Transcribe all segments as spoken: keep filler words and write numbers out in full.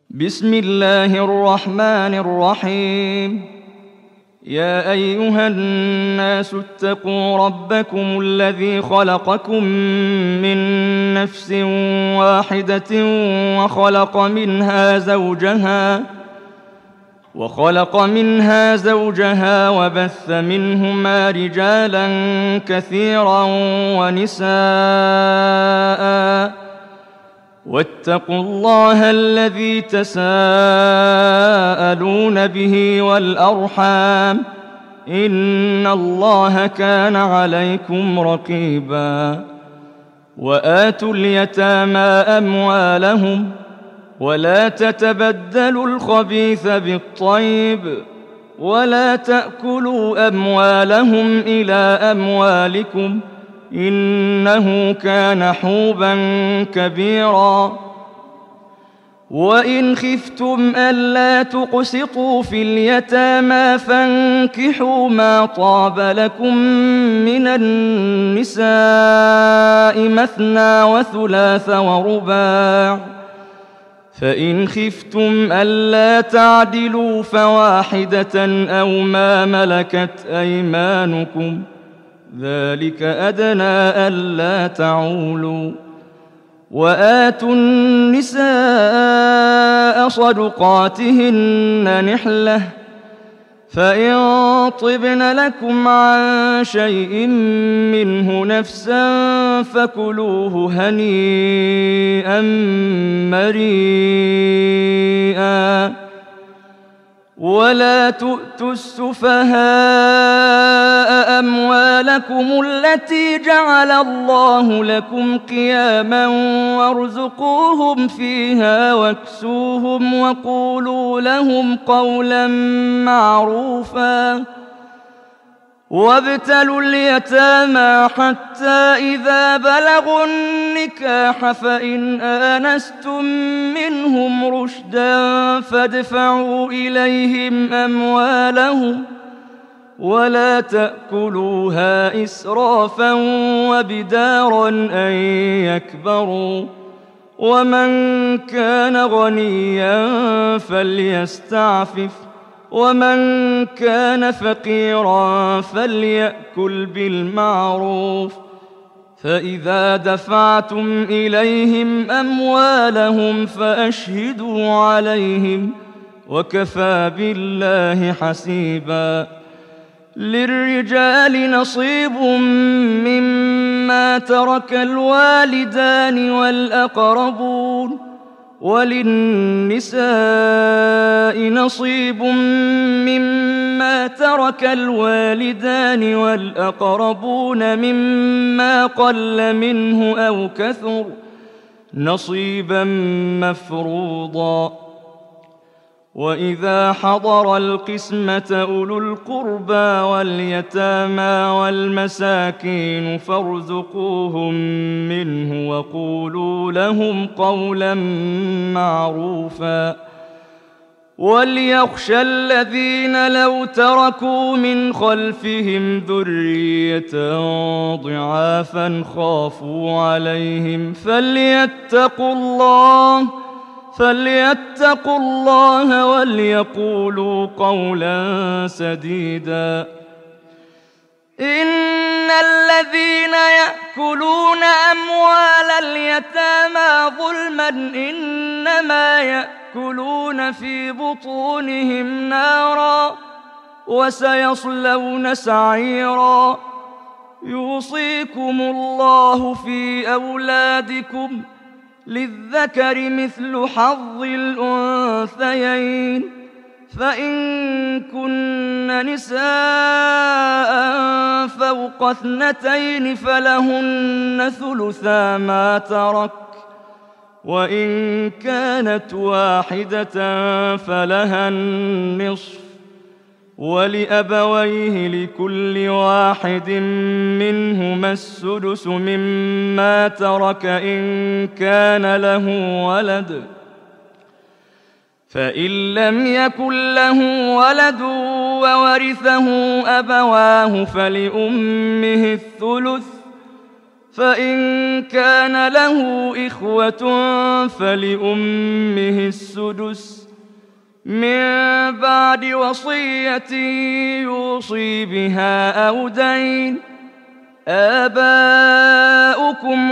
بسم الله الرحمن الرحيم. يا أيها الناس اتقوا ربكم الذي خلقكم من نفس واحدة وخلق منها زوجها وخلق منها زوجها وبث منهما رجالا كثيرا ونساء، واتقوا الله الذي تساءلون به والأرحام، إن الله كان عليكم رقيبا. وآتوا اليتامى أموالهم ولا تتبدلوا الخبيث بالطيب، ولا تأكلوا أموالهم إلى أموالكم، إنه كان حوبا كبيرا. وإن خفتم ألا تقسطوا في اليتامى فانكحوا ما طاب لكم من النساء مثنى وثلاث ورباع، فإن خفتم ألا تعدلوا فواحدة أو ما ملكت أيمانكم، ذلك أدنى ألا تعولوا. وآتوا النساء صدقاتهن نحلة، فإن طبن لكم عن شيء منه نفسا فكلوه هنيئا مريئا. ولا تؤتوا السفهاء أموالكم التي جعل الله لكم قياما وارزقوهم فيها واكسوهم وقولوا لهم قولا معروفا. وابتلوا اليتامى حتى إذا بلغوا النكاح فإن آنستم منهم رشدا فادفعوا إليهم أموالهم ولا تأكلوها إسرافا وبدارا أن يكبروا. ومن كان غنيا فليستعفف، ومن كان فقيرا فليأكل بالمعروف. فإذا دفعتم إليهم أموالهم فأشهدوا عليهم، وكفى بالله حسيبا. للرجال نصيب مما ترك الوالدان والأقربون، وللنساء نصيب مما ترك الوالدان والأقربون مما قل منه أو كثر، نصيبا مفروضا. وإذا حضر القسمة أولو القربى واليتامى والمساكين فارزقوهم منه وقولوا لهم قولا معروفا. وليخشى الذين لو تركوا من خلفهم ذرية ضعافا خافوا عليهم فليتقوا الله فليتقوا الله وليقولوا قولا سديدا. إن الذين يأكلون أموال اليتامى ظلما إنما يأكلون في بطونهم نارا وسيصلون سعيرا. يوصيكم الله في أولادكم للذكر مثل حظ الأنثيين، فإن كن نساء فوق اثنتين فلهن ثلثا ما ترك، وإن كانت واحدة فلها النصف، ولأبويه لكل واحد منهما السدس مما ترك إن كان له ولد، فإن لم يكن له ولد وورثه أبواه فلأمه الثلث، فإن كان له إخوة فلأمه السدس من بعد وصية يوصي بها أو دين. آباؤكم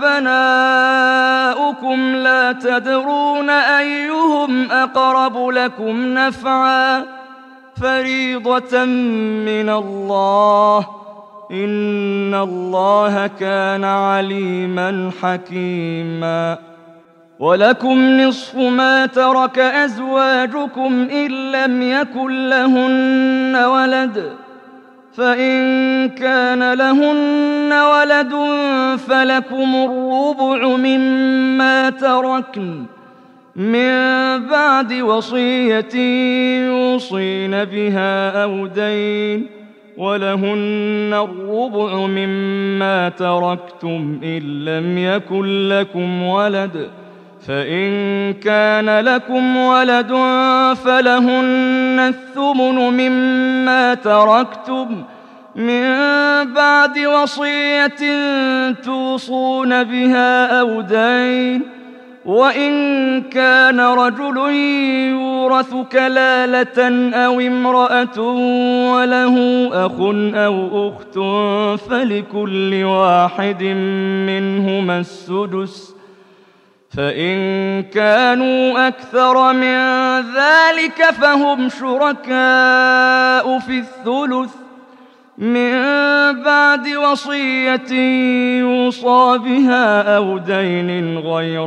وأبناؤكم لا تدرون أيهم أقرب لكم نفعا فريضة من الله إن الله كان عليما حكيما. ولكم نصف ما ترك أزواجكم إن لم يكن لهن ولد فإن كان لهن ولد فلكم الربع مما تركن من بعد وصية يوصين بها أو دين ولهن الربع مما تركتم إن لم يكن لكم ولد فإن كان لكم ولد فلهن الثمن مما تركتم من بعد وصية توصون بها أو دين. وإن كان رجل يورث كلالة أو امرأة وله أخ أو أخت فلكل واحد منهما السدس فإن كانوا أكثر من ذلك فهم شركاء في الثلث من بعد وصية يوصى بها أو دين غير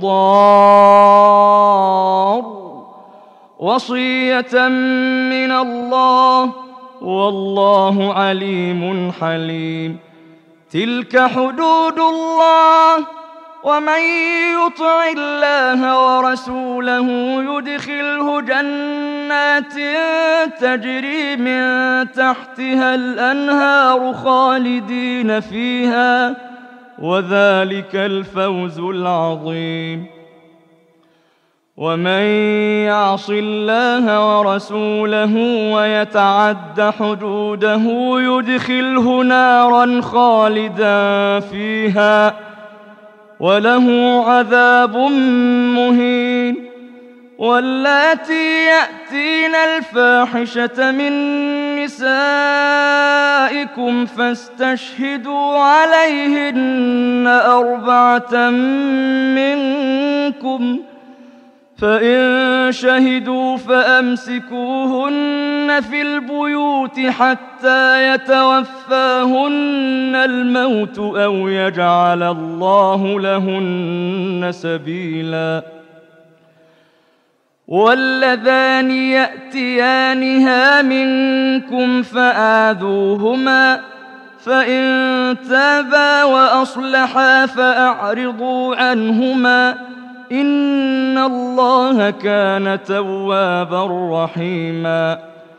مضار وصية من الله والله عليم حليم. تلك حدود الله ومن يطع الله ورسوله يدخله جنات تجري من تحتها الأنهار خالدين فيها وذلك الفوز العظيم. ومن يعص الله ورسوله ويتعد حدوده يدخله نارا خالدا فيها وله عذاب مهين. واللاتي يأتين الفاحشة من نسائكم فاستشهدوا عليهن أربعة منكم فإن شهدوا فأمسكوهن في البيوت حتى يتوفاهن الموت أو يجعل الله لهن سبيلا. واللذان يأتيانها منكم فآذوهما فإن تابا وأصلحا فأعرضوا عنهما إن الله كان توابا رحيما.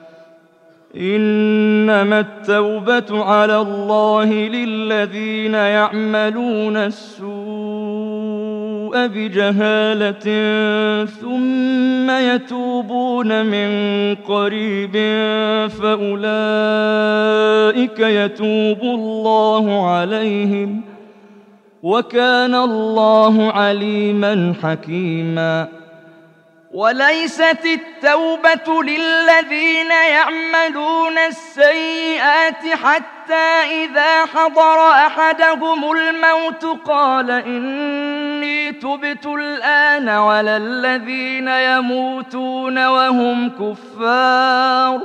إنما التوبة على الله للذين يعملون السوء بجهالة ثم يتوبون من قريب فأولئك يتوب الله عليهم وكان الله عليما حكيما. وليست التوبة للذين يعملون السيئات حتى إذا حضر أحدهم الموت قال إني تبت الآن ولا الذين يموتون وهم كفار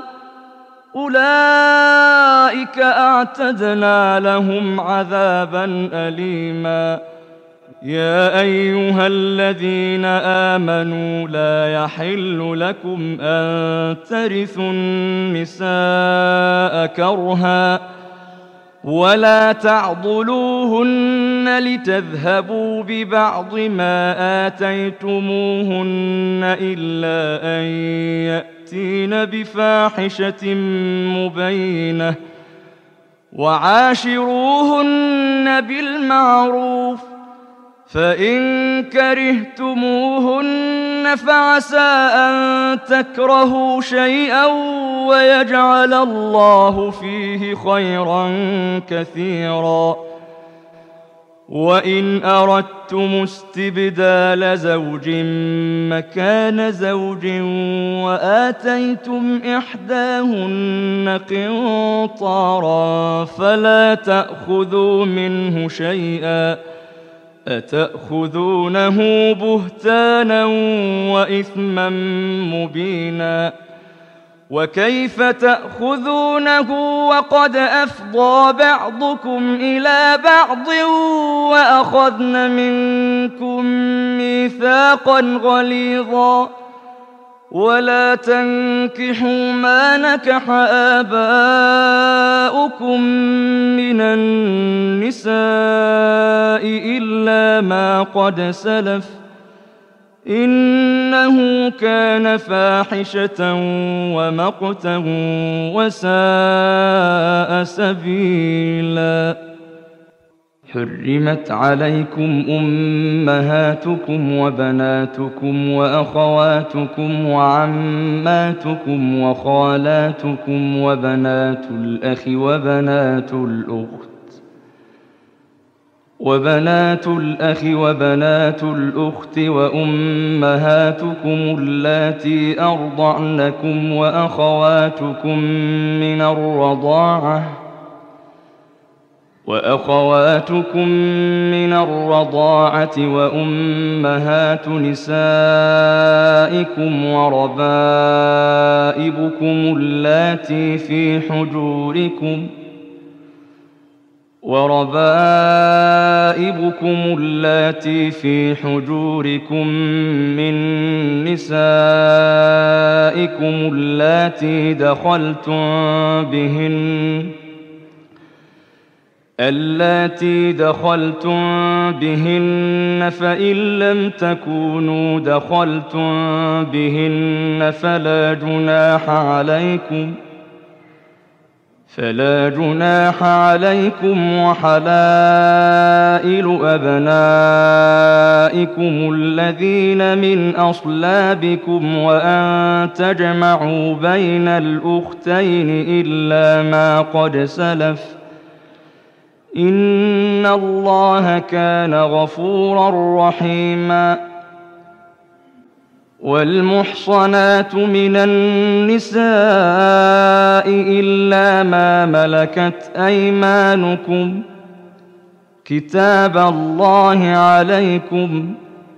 أولئك أعتدنا لهم عذابا أليما. يا أيها الذين آمنوا لا يحل لكم أن ترثوا النساء كرها ولا تعضلوهن لتذهبوا ببعض ما آتيتموهن إلا أن يأتين بفاحشة مبينة وعاشروهن بالمعروف فإن كرهتموهن فعسى أن تكرهوا شيئا ويجعل الله فيه خيرا كثيرا. وإن أردتم استبدال زوج مكان زوج وآتيتم إحداهن قنطارا فلا تأخذوا منه شيئا أتأخذونه بهتانا وإثما مبينا وكيف تأخذونه وقد أفضى بعضكم إلى بعض وأخذن منكم ميثاقا غليظا ولا تنكحوا ما نكح آباؤكم من النساء إلا ما قد سلف إنه كان فاحشة ومقتا وساء سبيلا. حرمت عليكم أمهاتكم وبناتكم وأخواتكم وعماتكم وخالاتكم وبنات الأخ وبنات الأخت وبنات الأخ وبنات الأخت وأمهاتكم اللاتي أرضعنكم وأخواتكم من الرضاعة وأخواتكم من الرضاعة وأمهات نسائكم وربائبكم اللاتي في حجوركم وربائبكم اللاتي في حجوركم من نسائكم اللاتي دخلتم بهن اللاتي دخلتم بهن فإن لم تكونوا دخلتم بهن فلا جناح عليكم فلا جناح عليكم وحلائل أبنائكم الذين من أصلابكم وأن تجمعوا بين الأختين إلا ما قد سلف إن الله كان غفورا رحيما. والمحصنات من النساء إلا ما ملكت أيمانكم كتاب الله عليكم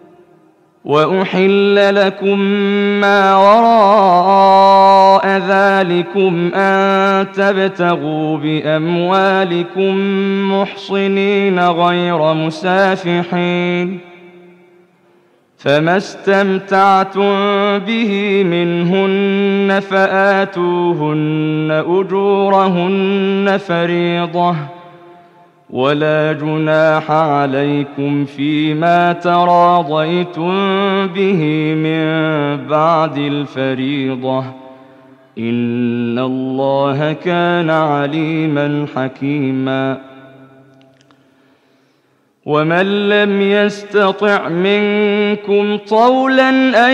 وأحل لكم ما وراء ذلكم أن تبتغوا بأموالكم محصنين غير مسافحين فما استمتعتم به منهن فآتوهن أجورهن فريضة ولا جناح عليكم فيما تراضيتم به من بعد الفريضة إن الله كان عليما حكيما. ومن لم يستطع منكم طولا أن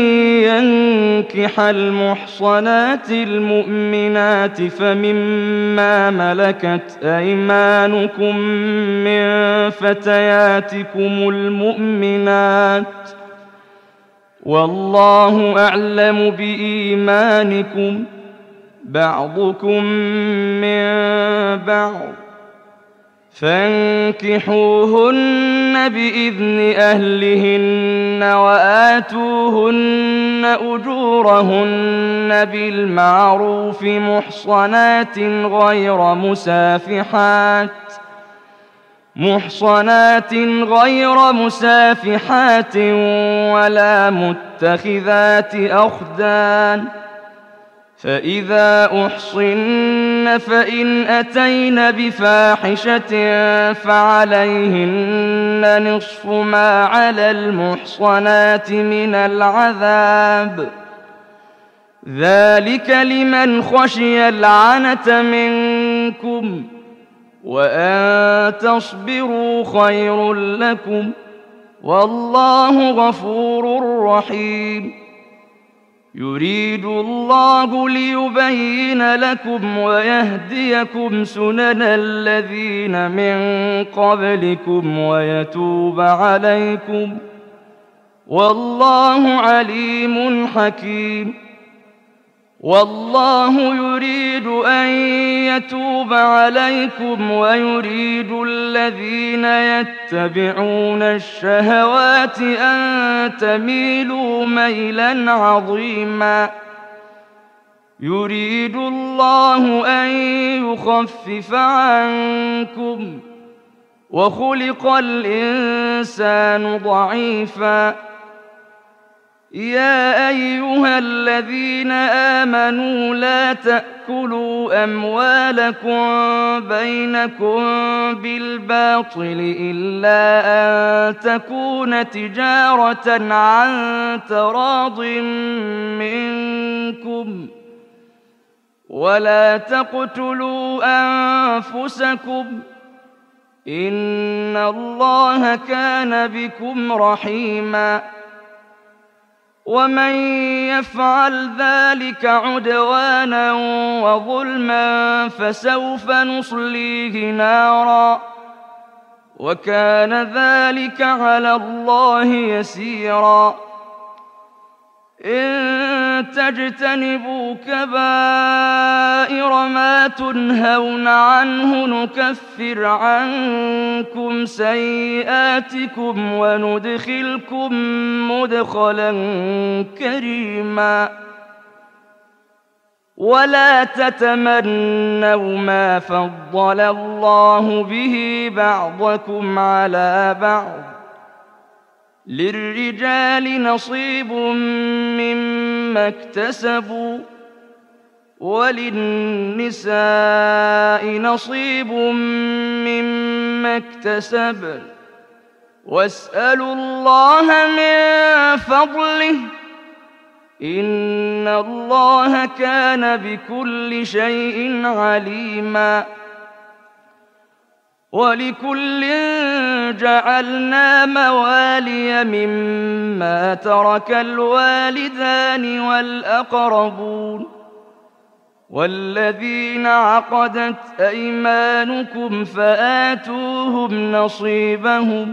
ينكح المحصنات المؤمنات فمما ملكت أيمانكم من فتياتكم المؤمنات والله أعلم بإيمانكم بعضكم من بعض فانكحوهن بإذن أهلهن وآتوهن أجورهن بالمعروف محصنات غير مسافحات محصنات غير مسافحات ولا متخذات أخدان فإذا أحصن فإن أتين بفاحشة فعليهن نصف ما على المحصنات من العذاب ذلك لمن خشي العنة منكم وأن تصبروا خير لكم والله غفور رحيم. يريد الله ليبين لكم ويهديكم سنن الذين من قبلكم ويتوب عليكم، والله عليم حكيم. والله يريد أن يتوب عليكم ويريد الذين يتبعون الشهوات أن تميلوا ميلا عظيما. يريد الله أن يخفف عنكم، وخلق الإنسان ضعيفا. يا أيها الذين آمنوا لا تأكلوا أموالكم بينكم بالباطل إلا أن تكون تجارة عن تراض منكم، ولا تقتلوا أنفسكم إن الله كان بكم رحيما. ومن يفعل ذلك عدوانا وظلما فسوف نصليه نارا، وكان ذلك على الله يسيرا. إن تجتنبوا كبائر ما تنهون عنه نكفر عنكم سيئاتكم وندخلكم مدخلا كريما. ولا تتمنوا ما فضل الله به بعضكم على بعض، للرجال نصيب مما اكتسبوا وللنساء نصيب مما اكتسبن، واسألوا الله من فضله إن الله كان بكل شيء عليما. ولكل جعلنا موالي مما ترك الوالدان والأقربون والذين عقدت أيمانكم فآتوهم نصيبهم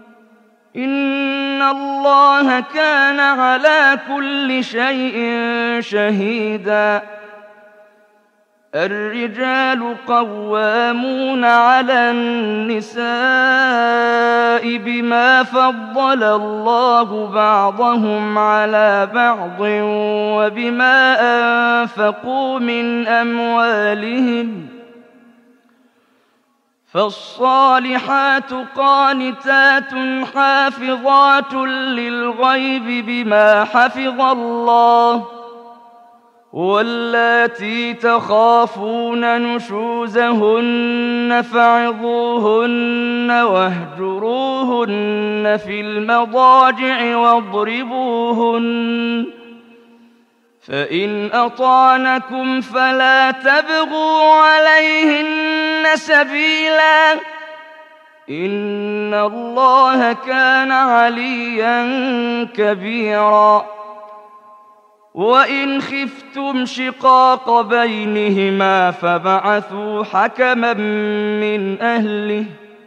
إن الله كان على كل شيء شهيدا. الرجال قوامون على النساء بما فضل الله بعضهم على بعض وبما أنفقوا من أموالهم، فالصالحات قانتات حافظات للغيب بما حفظ الله، واللاتي تخافون نشوزهن فعظوهن واهجروهن في المضاجع واضربوهن، فإن أطعنكم فلا تبغوا عليهن سبيلا إن الله كان عليا كبيرا. وإن خفتم شقاق بينهما فبعثوا حكما من أهله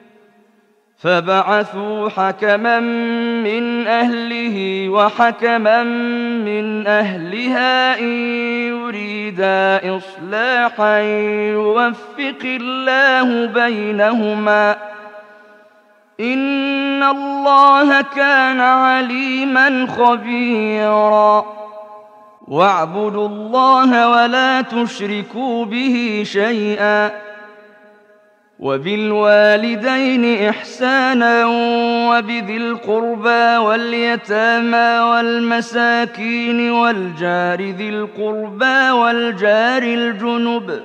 فبعثوا حكما من أهله وحكما من أهلها إن يريدا إصلاحا يوفق الله بينهما إن الله كان عليما خبيرا. واعبدوا الله ولا تشركوا به شيئا، وبالوالدين إحسانا وبذي القربى واليتامى والمساكين والجار ذي القربى والجار الجنب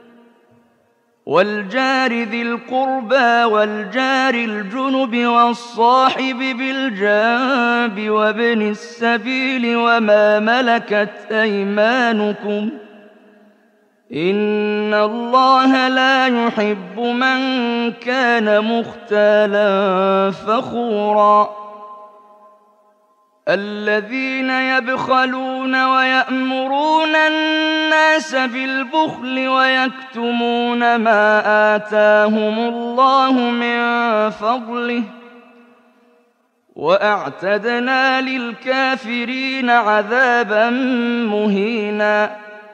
والجار ذي القربى والجار الجنب والصاحب بالجنب وابن السبيل وما ملكت أيمانكم إن الله لا يحب من كان مختالا فخورا. الذين يبخلون ويأمرون الناس بالبخل ويكتمون ما آتاهم الله من فضله وأعتدنا للكافرين عذابا مهينا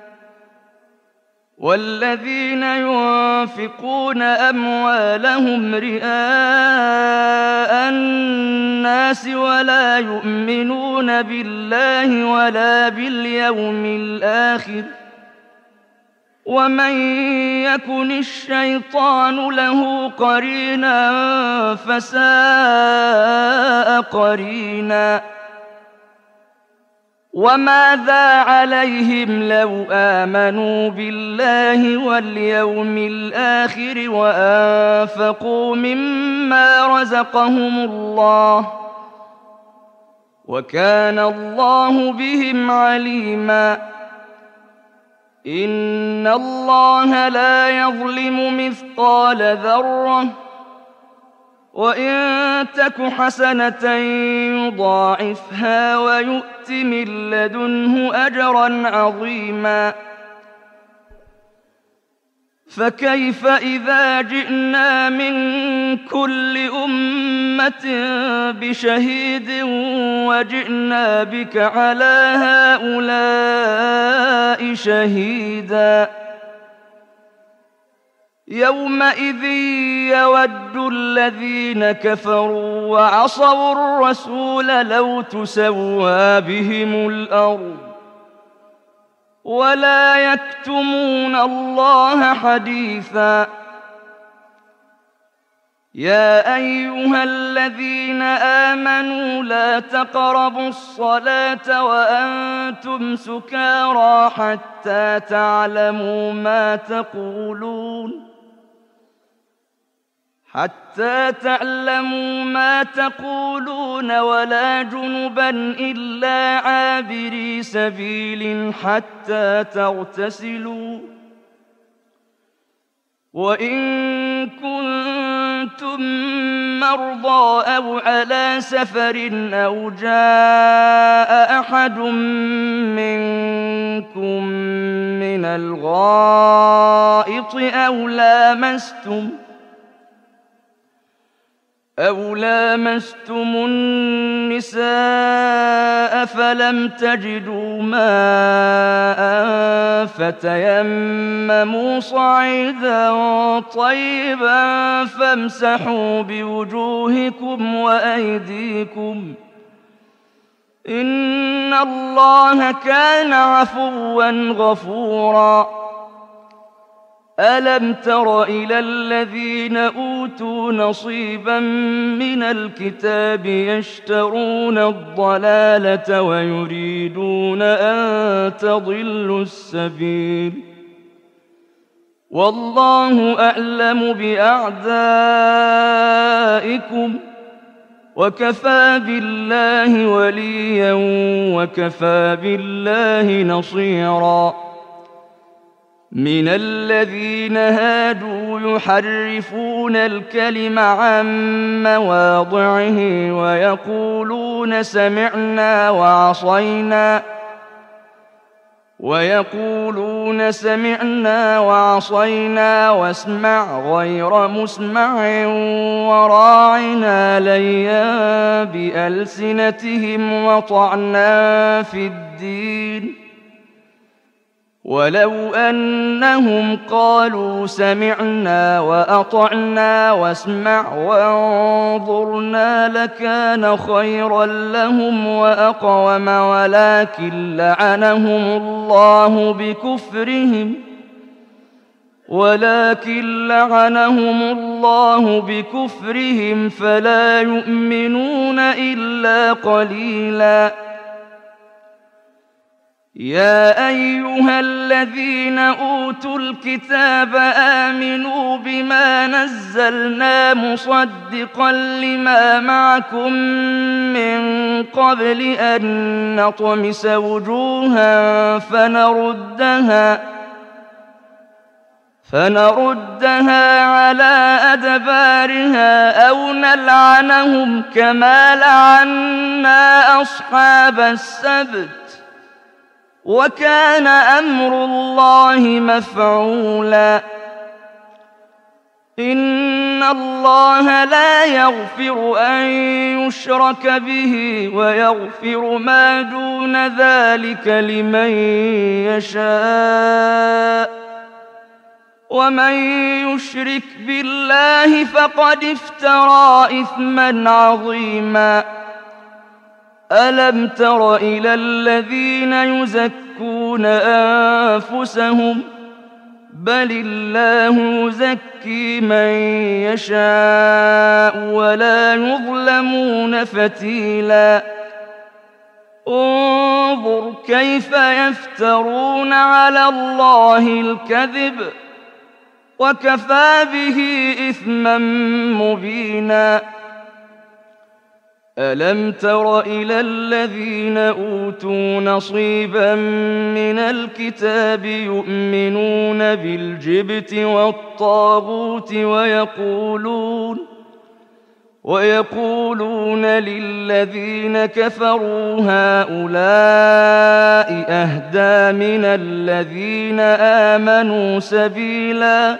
والذين ينفقون أموالهم رئاء الناس ولا يؤمنون بالله ولا باليوم الآخر ومن يكن الشيطان له قرينا فساء قرينا وماذا عليهم لو آمنوا بالله واليوم الآخر وأنفقوا مما رزقهم الله وكان الله بهم عليما إن الله لا يظلم مثقال ذرة وإن تك حسنة يضاعفها ويؤت من لدنه أجرا عظيما فكيف إذا جئنا من كل أمة بشهيد وجئنا بك على هؤلاء شهيدا يومئذ يود الذين كفروا وعصوا الرسول لو تسوى بهم الأرض ولا يكتمون الله حديثا يا أيها الذين آمنوا لا تقربوا الصلاة وأنتم سكارى حتى تعلموا ما تقولون حتى تعلموا ما تقولون ولا جنبا إلا عابري سبيل حتى تغتسلوا وإن كنتم مرضى أو على سفر أو جاء أحد منكم من الغائط أو لامستم أو لامستم النساء فلم تجدوا ماء فتيمموا صعيدا طيبا فامسحوا بوجوهكم وأيديكم إن الله كان عفوا غفورا ألم تر إلى الذين أوتوا نصيبا من الكتاب يشترون الضلالة ويريدون أن تضلوا السبيل والله أعلم بأعدائكم وكفى بالله وليا وكفى بالله نصيرا من الذين هادوا يحرفون الكلم عن مواضعه ويقولون سمعنا وعصينا ويقولون سمعنا وعصينا واسمع غير مسمع وراعنا ليا بألسنتهم وطعنا في الدين ولو أنهم قالوا سمعنا وأطعنا واسمع وانظرنا لكان خيرا لهم وأقوم ولكن لعنهم الله بكفرهم ولكن لعنهم الله بكفرهم فلا يؤمنون إلا قليلا يا أيها الذين أوتوا الكتاب آمنوا بما نزلنا مصدقا لما معكم من قبل أن نطمس وجوها فنردها فنردها على أدبارها أو نلعنهم كما لعنا أصحاب السبت وكان أمر الله مفعولا إن الله لا يغفر أن يشرك به ويغفر ما دون ذلك لمن يشاء ومن يشرك بالله فقد افترى إثما عظيما ألم تر إلى الذين يزكون أنفسهم بل الله يزكي من يشاء ولا يظلمون فتيلا انظر كيف يفترون على الله الكذب وكفى به إثما مبينا ألم تر إلى الذين أوتوا نصيبا من الكتاب يؤمنون بالجبت والطاغوت ويقولون ويقولون للذين كفروا هؤلاء أهدى من الذين آمنوا سبيلا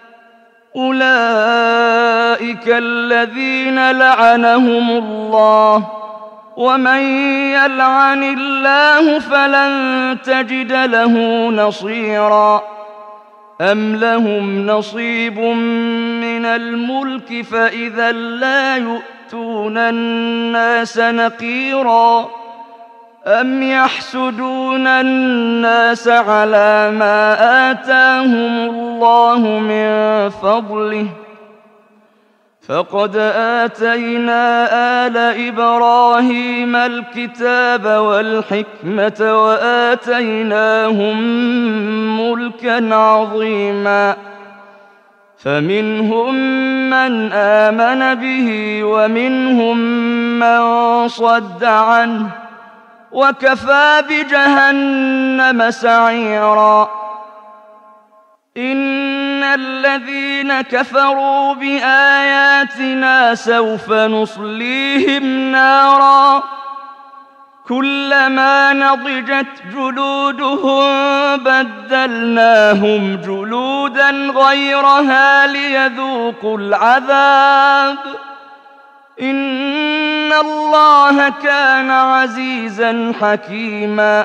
أولئك الذين لعنهم الله ومن يلعن الله فلن تجد له نصيرا أم لهم نصيب من الملك فإذا لا يؤتون الناس نقيرا أم يحسدون الناس على ما آتاهم الله من فضله فقد آتينا آل إبراهيم الكتاب والحكمة وآتيناهم ملكا عظيما فمنهم من آمن به ومنهم من صد عنه وكفى بجهنم سعيرا إن الذين كفروا بآياتنا سوف نصليهم نارا كلما نضجت جلودهم بدلناهم جلودا غيرها ليذوقوا العذاب إن الله كان عزيزا حكيما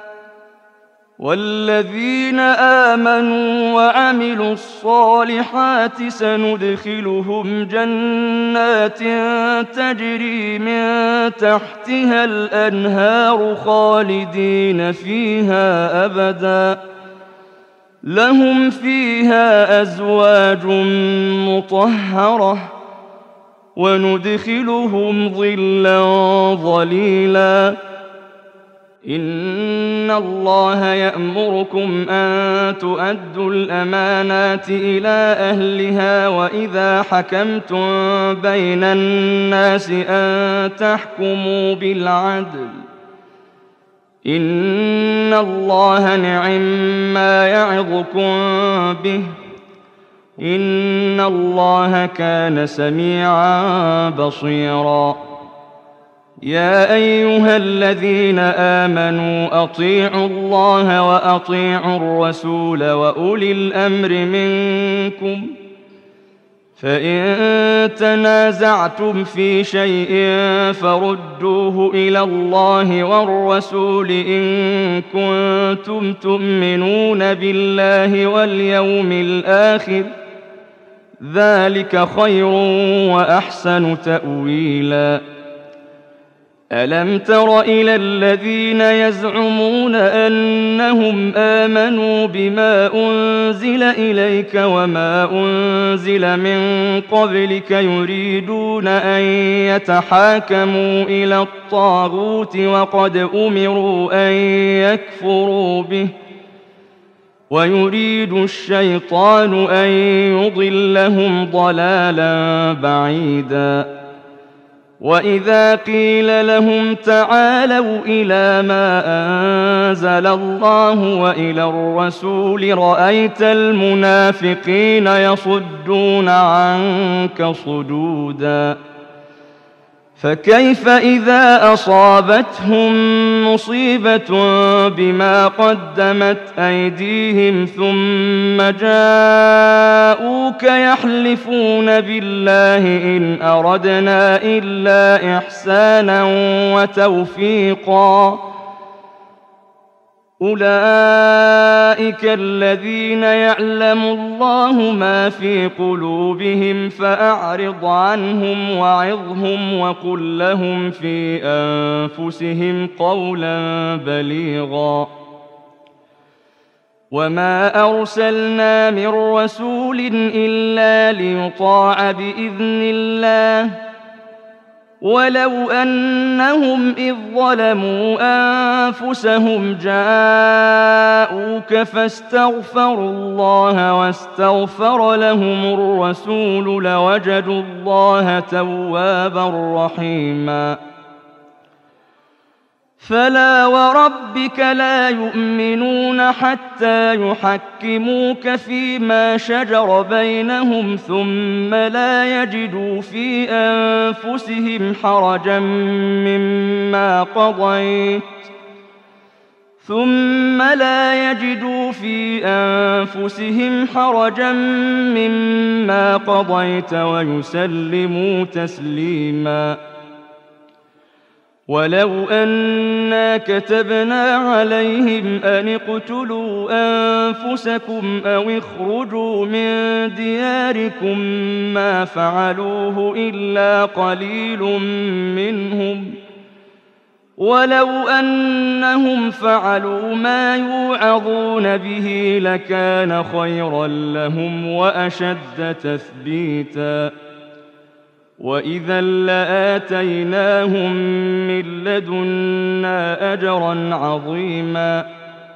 والذين آمنوا وعملوا الصالحات سندخلهم جنات تجري من تحتها الأنهار خالدين فيها أبدا لهم فيها أزواج مطهرة وندخلهم ظلا ظليلا إن الله يأمركم أن تؤدوا الأمانات إلى أهلها وإذا حكمتم بين الناس أن تحكموا بالعدل إن الله نعم ما يعظكم به إن الله كان سميعا بصيرا يا أيها الذين آمنوا أطيعوا الله وأطيعوا الرسول وأولي الأمر منكم فإن تنازعتم في شيء فردوه إلى الله والرسول إن كنتم تؤمنون بالله واليوم الآخر ذلك خير وأحسن تأويلا ألم تر إلى الذين يزعمون أنهم آمنوا بما أنزل إليك وما أنزل من قبلك يريدون أن يتحاكموا إلى الطاغوت وقد أمروا أن يكفروا به ويريد الشيطان أن يضلهم ضلالا بعيدا وإذا قيل لهم تعالوا إلى ما أنزل الله وإلى الرسول رأيت المنافقين يصدون عنك صدودا فكيف إذا أصابتهم مصيبة بما قدمت أيديهم ثم جاءوك يحلفون بالله إن أردنا إلا إحسانا وتوفيقا أولئك الذين يعلم الله ما في قلوبهم فأعرض عنهم وعظهم وقل لهم في أنفسهم قولا بليغا وما أرسلنا من رسول إلا ليطاع بإذن الله ولو أنهم إذ ظلموا أنفسهم جاءوك فاستغفروا الله واستغفر لهم الرسول لوجدوا الله توابا رحيما فلا وربك لا يؤمنون حتى يحكموك فيما شجر بينهم ثم لا يجدوا في أنفسهم حرجا مما قضيت ثم لا يجدوا في أنفسهم حرجا مما قضيت ويسلموا تسليما ولو أنا كتبنا عليهم أن اقتلوا أنفسكم أو اخرجوا من دياركم ما فعلوه إلا قليل منهم ولو أنهم فعلوا ما يوعظون به لكان خيرا لهم وأشد تثبيتا وإذا لآتيناهم من لدنا أجرا عظيما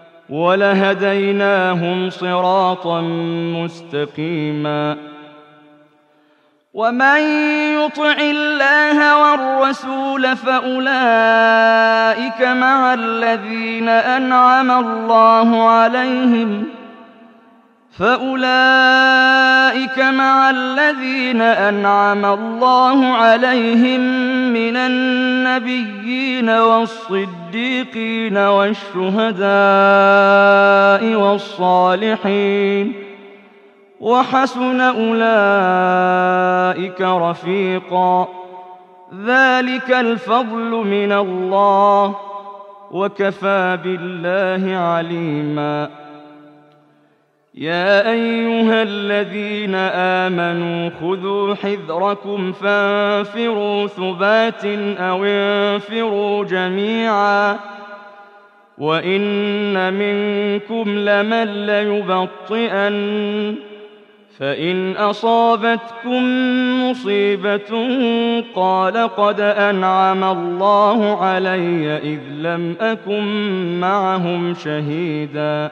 ولهديناهم صراطا مستقيما ومن يطع الله والرسول فأولئك مع الذين أنعم الله عليهم فأولئك مع الذين أنعم الله عليهم من النبيين والصديقين والشهداء والصالحين وحسن أولئك رفيقا ذلك الفضل من الله وكفى بالله عليما يا أيها الذين آمنوا خذوا حذركم فانفروا ثبات أو انفروا جميعا وإن منكم لمن ليبطئن فإن أصابتكم مصيبة قال قد أنعم الله علي إذ لم أكن معهم شهيدا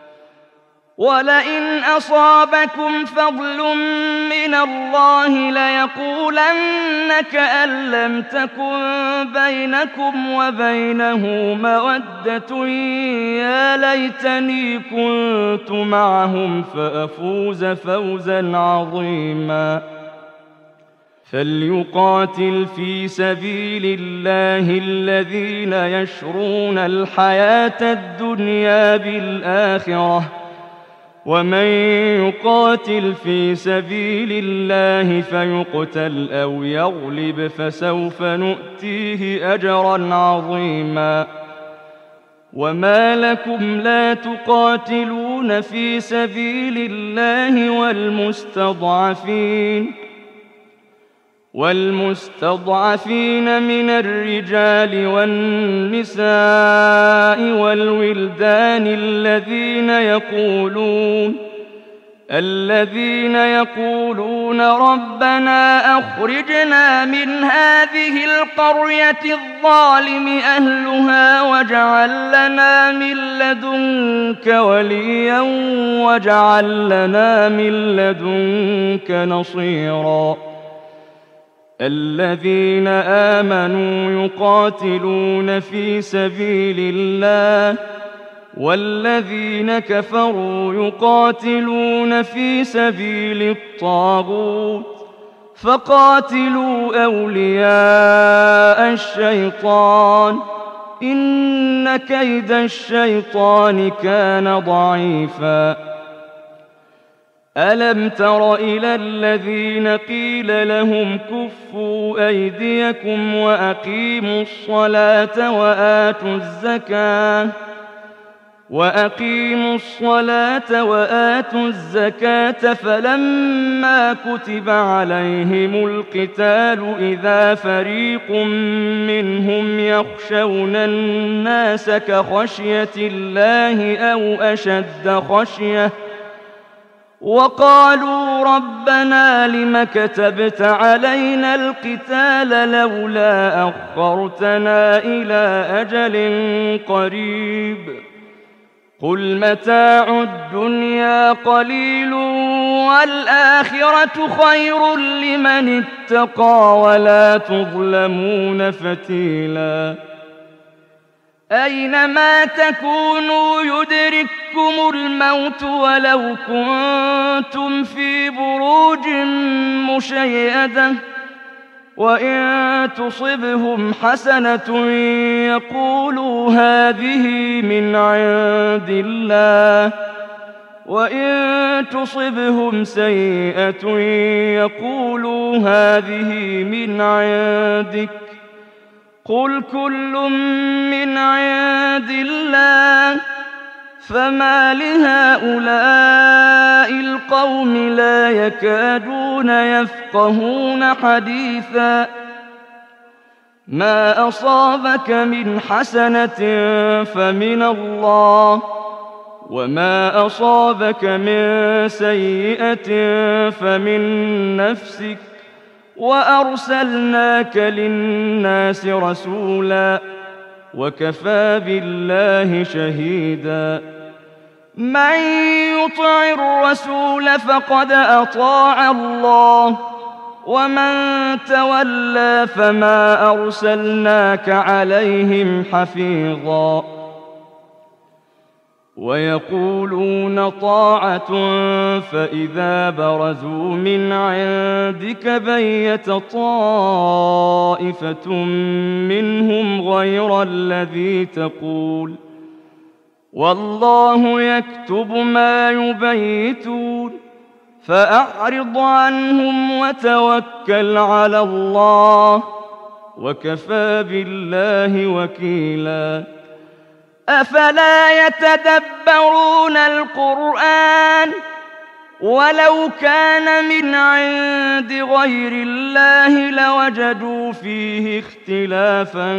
ولئن أصابكم فضل من الله ليقولن كأن لم تكن بينكم وبينه مودة يا ليتني كنت معهم فأفوز فوزا عظيما فليقاتل في سبيل الله الذين يشرون الحياة الدنيا بالآخرة ومن يقاتل في سبيل الله فيقتل أو يغلب فسوف نؤتيه أجرا عظيما وما لكم لا تقاتلون في سبيل الله والمستضعفين والمستضعفين من الرجال والنساء والولدان الذين يقولون الذين يقولون ربنا أخرجنا من هذه القرية الظالم أهلها واجعل لنا من لدنك وليا واجعل لنا من لدنك نصيرا الذين آمنوا يقاتلون في سبيل الله والذين كفروا يقاتلون في سبيل الطاغوت فقاتلوا أولياء الشيطان إن كيد الشيطان كان ضعيفا ألم تر إلى الذين قيل لهم كفوا أيديكم وأقيموا الصلاة وآتوا الزكاة وأقيموا الصلاة وآتوا الزكاة فلما كتب عليهم القتال إذا فريق منهم يخشون الناس كخشية الله أو أشد خشية وقالوا ربنا لم كتبت علينا القتال لولا أخرتنا إلى أجل قريب قل متاع الدنيا قليل والآخرة خير لمن اتقى ولا تظلمون فتيلا أينما تكونوا يدرككم الموت ولو كنتم في بروج مشيدة وإن تصبهم حسنة يقولوا هذه من عند الله وإن تصبهم سيئة يقولوا هذه من عندك قل كل من عند الله فما لهؤلاء القوم لا يكادون يفقهون حديثا ما أصابك من حسنة فمن الله وما أصابك من سيئة فمن نفسك وأرسلناك للناس رسولا وكفى بالله شهيدا من يطع الرسول فقد أطاع الله ومن تولى فما أرسلناك عليهم حفيظا ويقولون طاعة فإذا برزوا من عندك بيت طائفة منهم غير الذي تقول والله يكتب ما يبيتون فأعرض عنهم وتوكل على الله وكفى بالله وكيلا أفلا يتدبرون القرآن ولو كان من عند غير الله لوجدوا فيه اختلافا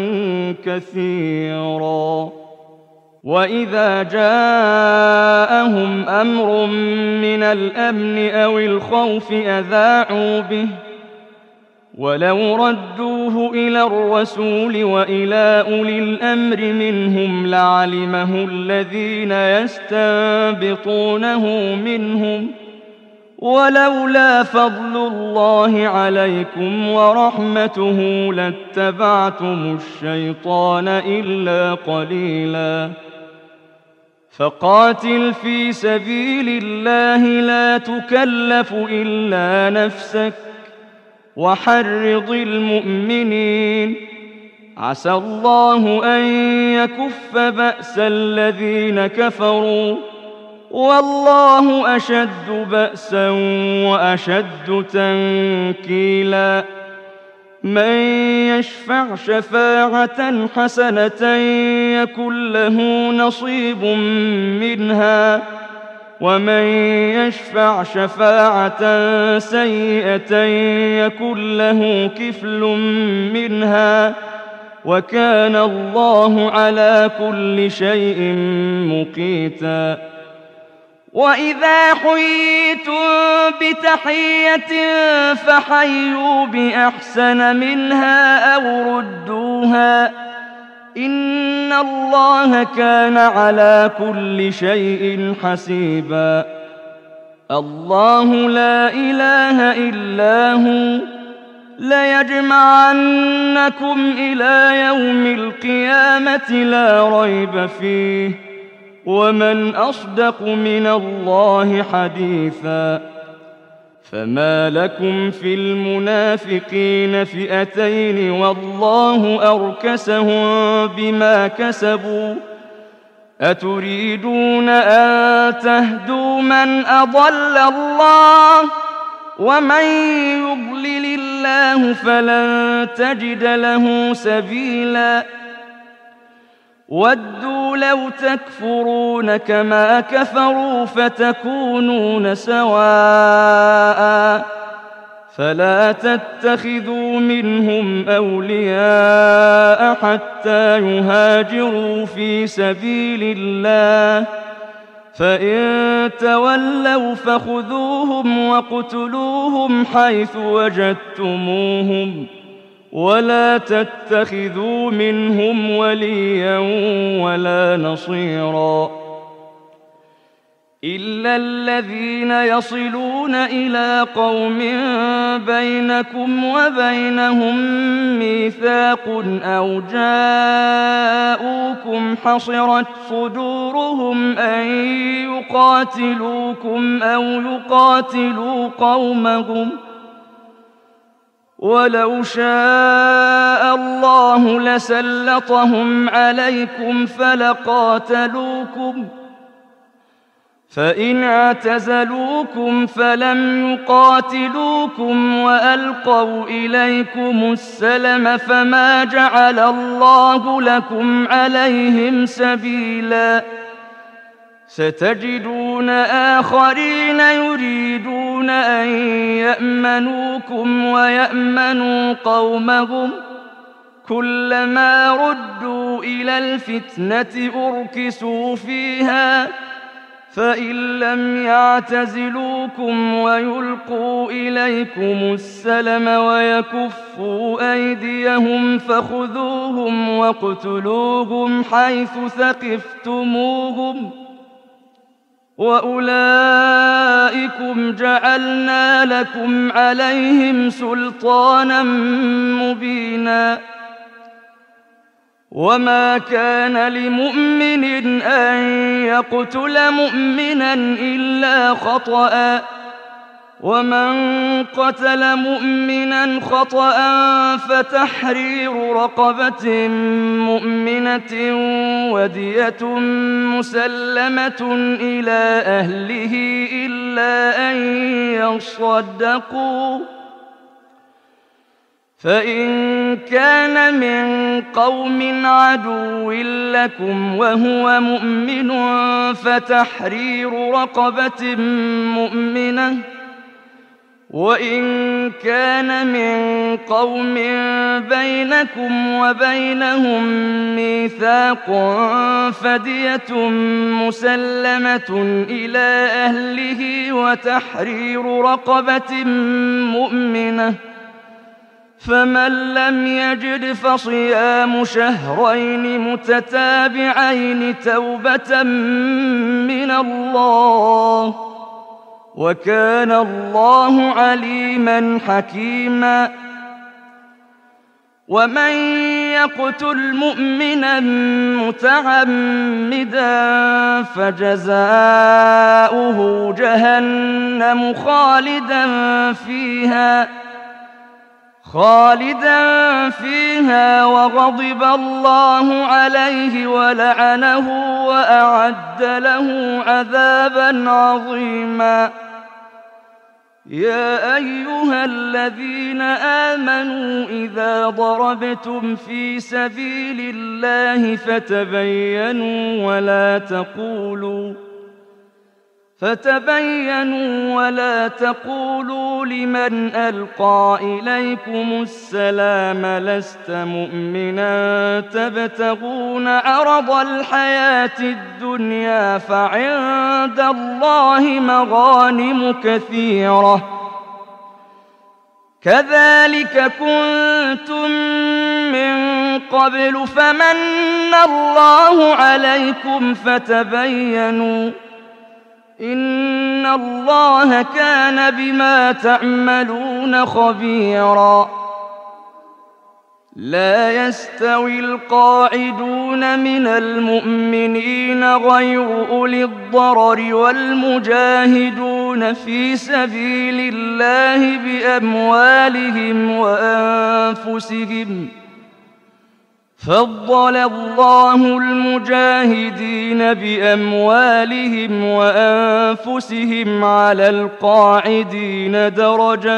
كثيرا وإذا جاءهم أمر من الأمن أو الخوف أذاعوا به ولو ردوه إلى الرسول وإلى أولي الأمر منهم لعلمه الذين يستنبطونه منهم ولولا فضل الله عليكم ورحمته لاتبعتم الشيطان إلا قليلا فقاتل في سبيل الله لا تكلف إلا نفسك وحرض المؤمنين عسى الله أن يكف بأس الذين كفروا والله أشد بأسا وأشد تنكيلا من يشفع شفاعة حسنة يكن له نصيب منها ومن يشفع شفاعة سيئة يكن له كفل منها وكان الله على كل شيء مقيتا وإذا حييتم بتحية فحيوا بأحسن منها أو ردوها إن الله كان على كل شيء حسيبا الله لا إله إلا هو ليجمعنكم إلى يوم القيامة لا ريب فيه ومن أصدق من الله حديثا. فما لكم في المنافقين فئتين والله أركسهم بما كسبوا أتريدون أن تهدوا من أضل الله ومن يضلل الله فلن تجد له سبيلا. ودوا لو تكفرون كما كفروا فتكونون سواء فلا تتخذوا منهم أولياء حتى يهاجروا في سبيل الله فإن تولوا فخذوهم واقتلوهم حيث وجدتموهم ولا تتخذوا منهم وليا ولا نصيرا إلا الذين يصلون إلى قوم بينكم وبينهم ميثاق أو جاءوكم حصرت صدورهم أن يقاتلوكم أو يقاتلوا قومهم ولو شاء الله لسلطهم عليكم فلقاتلوكم فإن اعتزلوكم فلم يقاتلوكم وألقوا إليكم السلم فما جعل الله لكم عليهم سبيلا. ستجدون آخرين يريدون أن يأمنوكم ويأمنوا قومهم كلما ردوا إلى الفتنة أركسوا فيها فإن لم يعتزلوكم ويلقوا إليكم السلم ويكفوا أيديهم فخذوهم واقتلوهم حيث ثقفتموهم وأولئكم جعلنا لكم عليهم سلطانا مبينا. وما كان لمؤمن أن يقتل مؤمنا إلا خطأ ومن قتل مؤمنا خطأ فتحرير رقبة مؤمنة ودية مسلمة إلى أهله إلا أن يصدقوا فإن كان من قوم عدو لكم وهو مؤمن فتحرير رقبة مؤمنة وإن كان من قوم بينكم وبينهم ميثاق فدية مسلمة إلى أهله وتحرير رقبة مؤمنة فمن لم يجد فصيام شهرين متتابعين توبة من الله وكان الله عليما حكيما. ومن يقتل مؤمنا متعمدا فجزاؤه جهنم خالدا فيها خالدا فيها وغضب الله عليه ولعنه وأعد له عذابا عظيما. يا أيها الذين آمنوا إذا ضربتم في سبيل الله فتبينوا ولا تقولوا فتبينوا ولا تقولوا لمن ألقى إليكم السلام لست مؤمنا تبتغون عرض الحياة الدنيا فعند الله مغانم كثيرة كذلك كنتم من قبل فمن الله عليكم فتبينوا إن الله كان بما تعملون خبيرا. لا يستوي القاعدون من المؤمنين غير أولي الضرر والمجاهدون في سبيل الله بأموالهم وأنفسهم. فضل الله المجاهدين بأموالهم وأنفسهم على القاعدين درجة،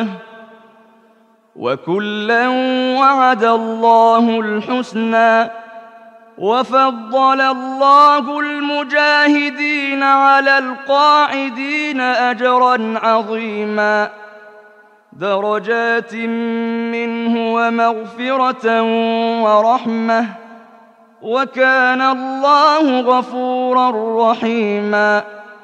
وكلا وعد الله الحسنى. وفضل الله المجاهدين على القاعدين أجرا عظيما، درجات منه ومغفرة ورحمة، وكان الله غفورا رحيما.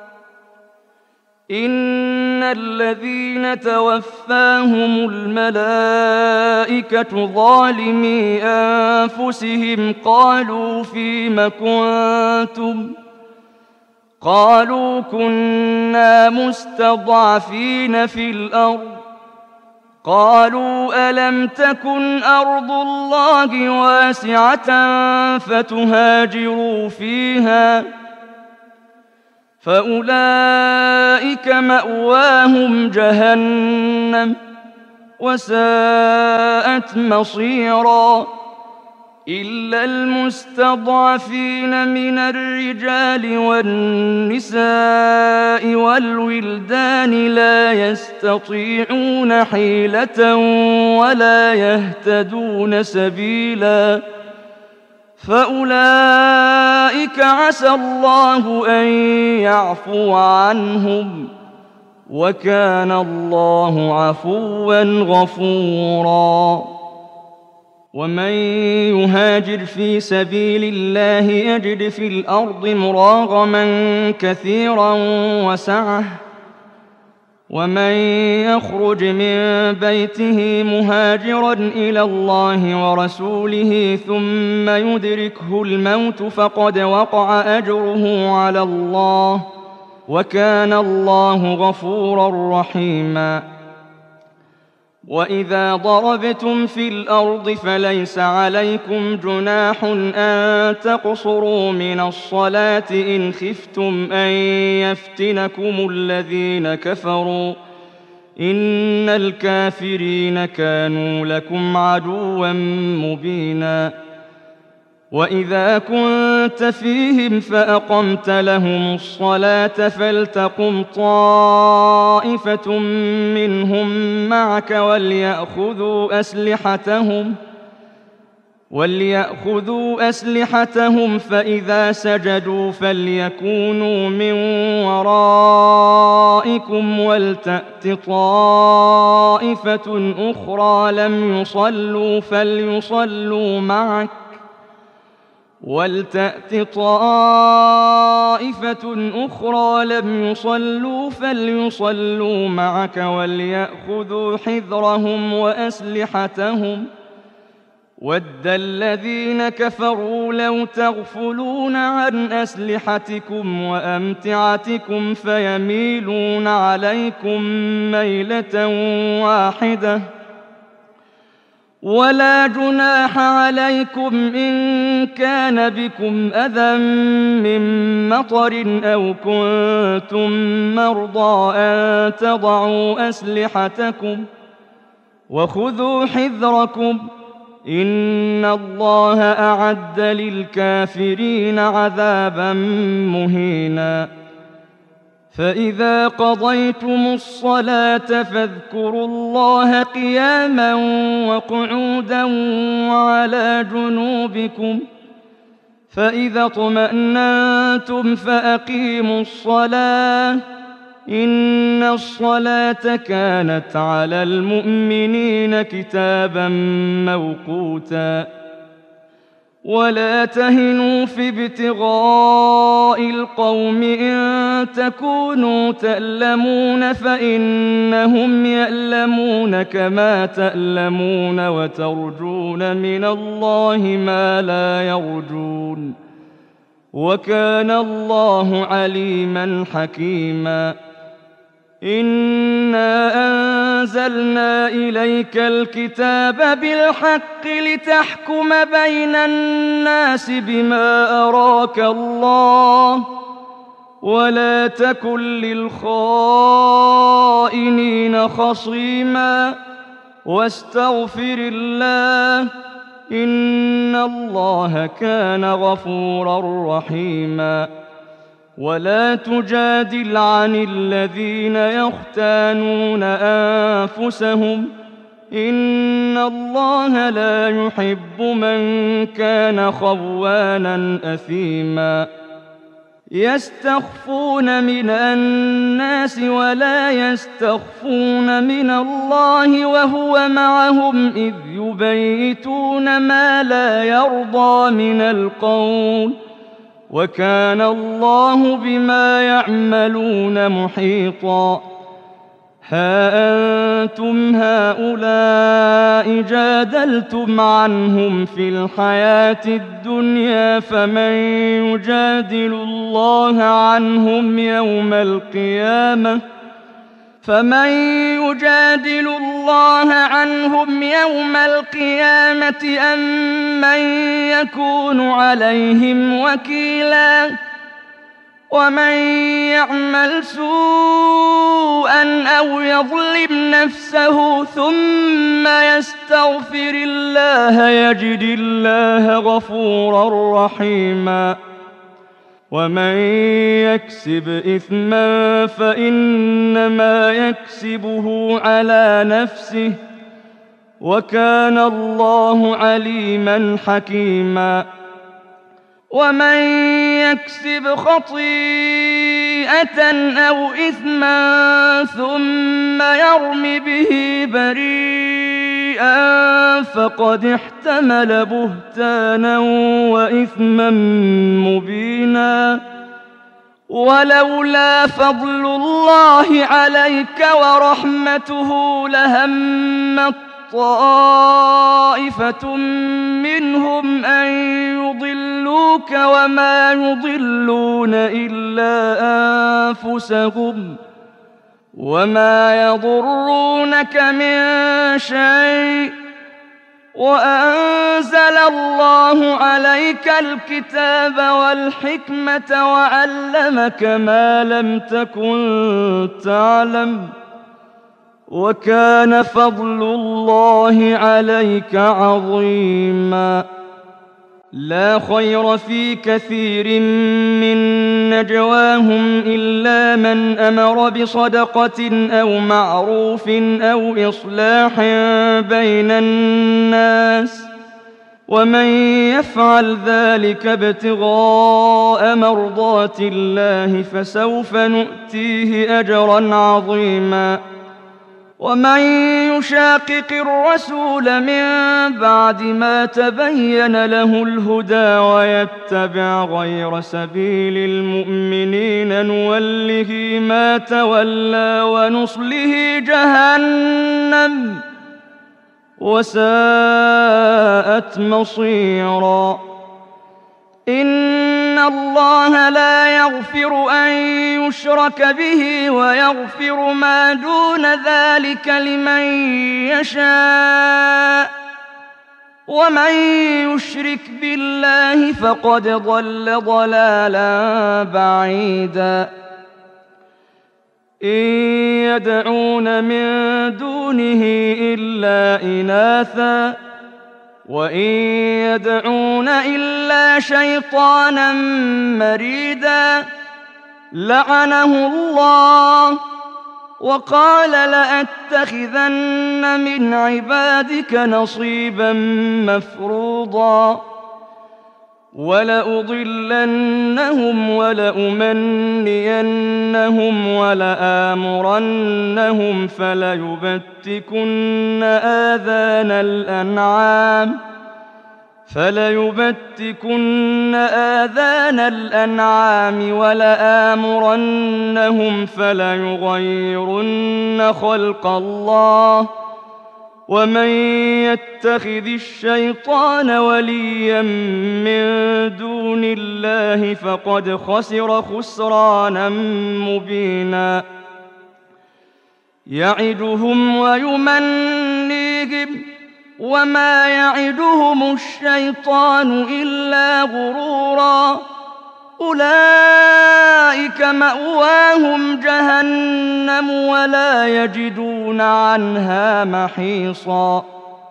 إن الذين توفاهم الملائكة ظالمي أنفسهم قالوا فيم كنتم قالوا كنا مستضعفين في الأرض قالوا ألم تكن أرض الله واسعة فتهاجروا فيها فأولئك مأواهم جهنم وساءت مصيرا. إلا المستضعفين من الرجال والنساء والولدان لا يستطيعون حيلة ولا يهتدون سبيلا، فأولئك عسى الله أن يعفو عنهم، وكان الله عفوا غفورا. ومن يهاجر في سبيل الله يجد في الأرض مراغما كثيرا وسعة، ومن يخرج من بيته مهاجرا إلى الله ورسوله ثم يدركه الموت فقد وقع أجره على الله، وكان الله غفورا رحيما. وإذا ضربتم في الأرض فليس عليكم جناح أن تقصروا من الصلاة إن خفتم أن يفتنكم الذين كفروا، إن الكافرين كانوا لكم عدوا مبينا. وإذا كنت فيهم فأقمت لهم الصلاة فلتقم طائفة منهم معك وليأخذوا أسلحتهم وليأخذوا أسلحتهم فإذا سجدوا فليكونوا من ورائكم ولتأت طائفة أخرى لم يصلوا فليصلوا معك ولتأت طائفة أخرى لم يصلوا فليصلوا معك وليأخذوا حذرهم وأسلحتهم. ود الذين كفروا لو تغفلون عن أسلحتكم وأمتعتكم فيميلون عليكم ميلة واحدة، ولا جناح عليكم إن كان بكم أذى من مطر أو كنتم مرضى أن تضعوا أسلحتكم، وخذوا حذركم إن الله أعد للكافرين عذابا مهينا. فإذا قضيتم الصلاة فاذكروا الله قياما وقعودا وعلى جنوبكم، فإذا اطمأننتم فأقيموا الصلاة إن الصلاة كانت على المؤمنين كتابا موقوتا. ولا تهنوا في ابتغاء القوم إن تكونوا تألمون فإنهم يألمون كما تألمون وترجون من الله ما لا يرجون، وكان الله عليما حكيما. إنا أنزلنا إليك الكتاب بالحق لتحكم بين الناس بما أراك الله ولا تكن للخائنين خصيما واستغفر الله إن الله كان غفورا رحيما ولا تجادل عن الذين يختانون أنفسهم إن الله لا يحب من كان خوانا أثيما يستخفون من الناس ولا يستخفون من الله وهو معهم إذ يبيتون ما لا يرضى من القول وكان الله بما يعملون محيطا ها أنتم هؤلاء جادلتم عنهم في الحياة الدنيا فمن يجادل الله عنهم يوم القيامة فمن يجادل الله عنهم يوم القيامة أم من يكون عليهم وكيلا ومن يعمل سوءا أو يظلم نفسه ثم يستغفر الله يجد الله غفورا رحيما ومن يكسب إثما فإنما يكسبه على نفسه وكان الله عليما حكيما ومن يكسب خطيئة أو إثما ثم يرم به بريئا فقد احتمل بهتانا وإثما مبينا ولولا فضل الله عليك ورحمته لهمت طائفة منهم أن يضلوك وما يضلون إلا أنفسهم وما يضرونك من شيء وأنزل الله عليك الكتاب والحكمة وعلمك ما لم تكن تعلم وكان فضل الله عليك عظيما لا خير في كثير من نجواهم إلا من أمر بصدقة أو معروف أو إصلاح بين الناس ومن يفعل ذلك ابتغاء مرضات الله فسوف نؤتيه أجرا عظيما ومن يشاقق الرسول من بعد ما تبين له الهدى ويتبع غير سبيل المؤمنين نوله ما تولى ونصله جهنم وساءت مصيرا إن الله لا يغفر أن يشرك به ويغفر ما دون ذلك لمن يشاء ومن يشرك بالله فقد ضل ضلالا بعيدا إن يدعون من دونه إلا إناثا وإن يدعون إلا شيطانا مريدا لعنه الله وقال لأتخذن من عبادك نصيبا مفروضا ولأضلنهم ولأمنينهم ولآمرنهم فليبتكن آذان الأنعام فليبتكن آذان الأنعام ولآمرنهم فليغيرن خلق الله ومن يتخذ الشيطان وليا من دون الله فقد خسر خسرانا مبينا يعدهم ويمنيهم وما يعدهم الشيطان إلا غرورا أولئك مأواهم جهنم ولا يجدون عنها محيصا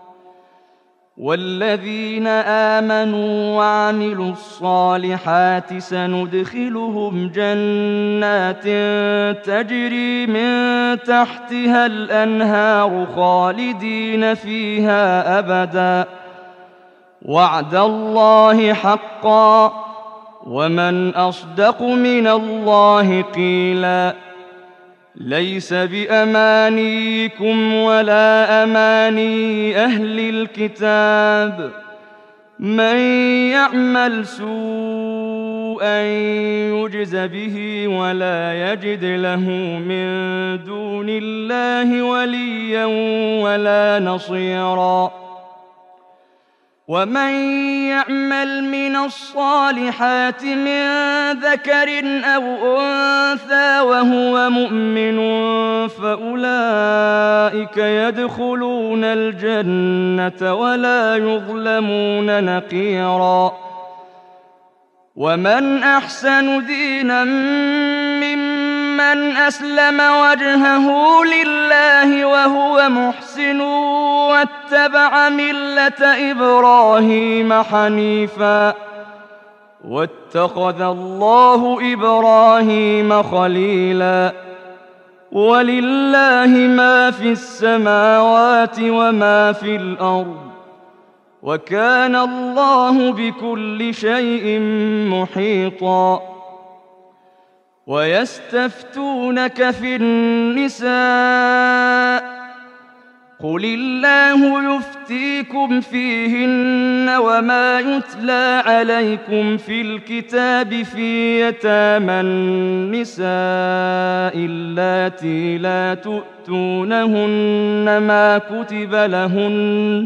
والذين آمنوا وعملوا الصالحات سندخلهم جنات تجري من تحتها الأنهار خالدين فيها أبدا وعد الله حقا ومن أصدق من الله قيلا ليس بأمانيكم ولا أماني أهل الكتاب من يعمل سوءا يجز به ولا يجد له من دون الله وليا ولا نصيرا ومن يعمل من الصالحات من ذكر أو أنثى وهو مؤمن فأولئك يدخلون الجنة ولا يظلمون نقيرا ومن أحسن دينا ممن أسلم وجهه لله وهو محسن واتبع ملة إبراهيم حنيفا واتخذ الله إبراهيم خليلا ولله ما في السماوات وما في الأرض وكان الله بكل شيء محيطا ويستفتونك في النساء قل الله يفتيكم فيهن وما يتلى عليكم في الكتاب في يتامى النساء اللاتي لا تؤتونهن ما كتب لهن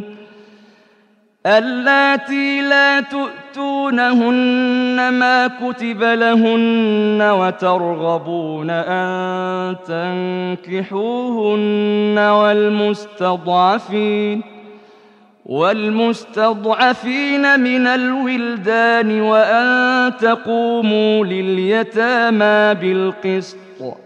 اللاتي لا تؤتونهن ما كتب لهن وترغبون أن تنكحوهن والمستضعفين والمستضعفين من الولدان وأن تقوموا لليتامى بالقسط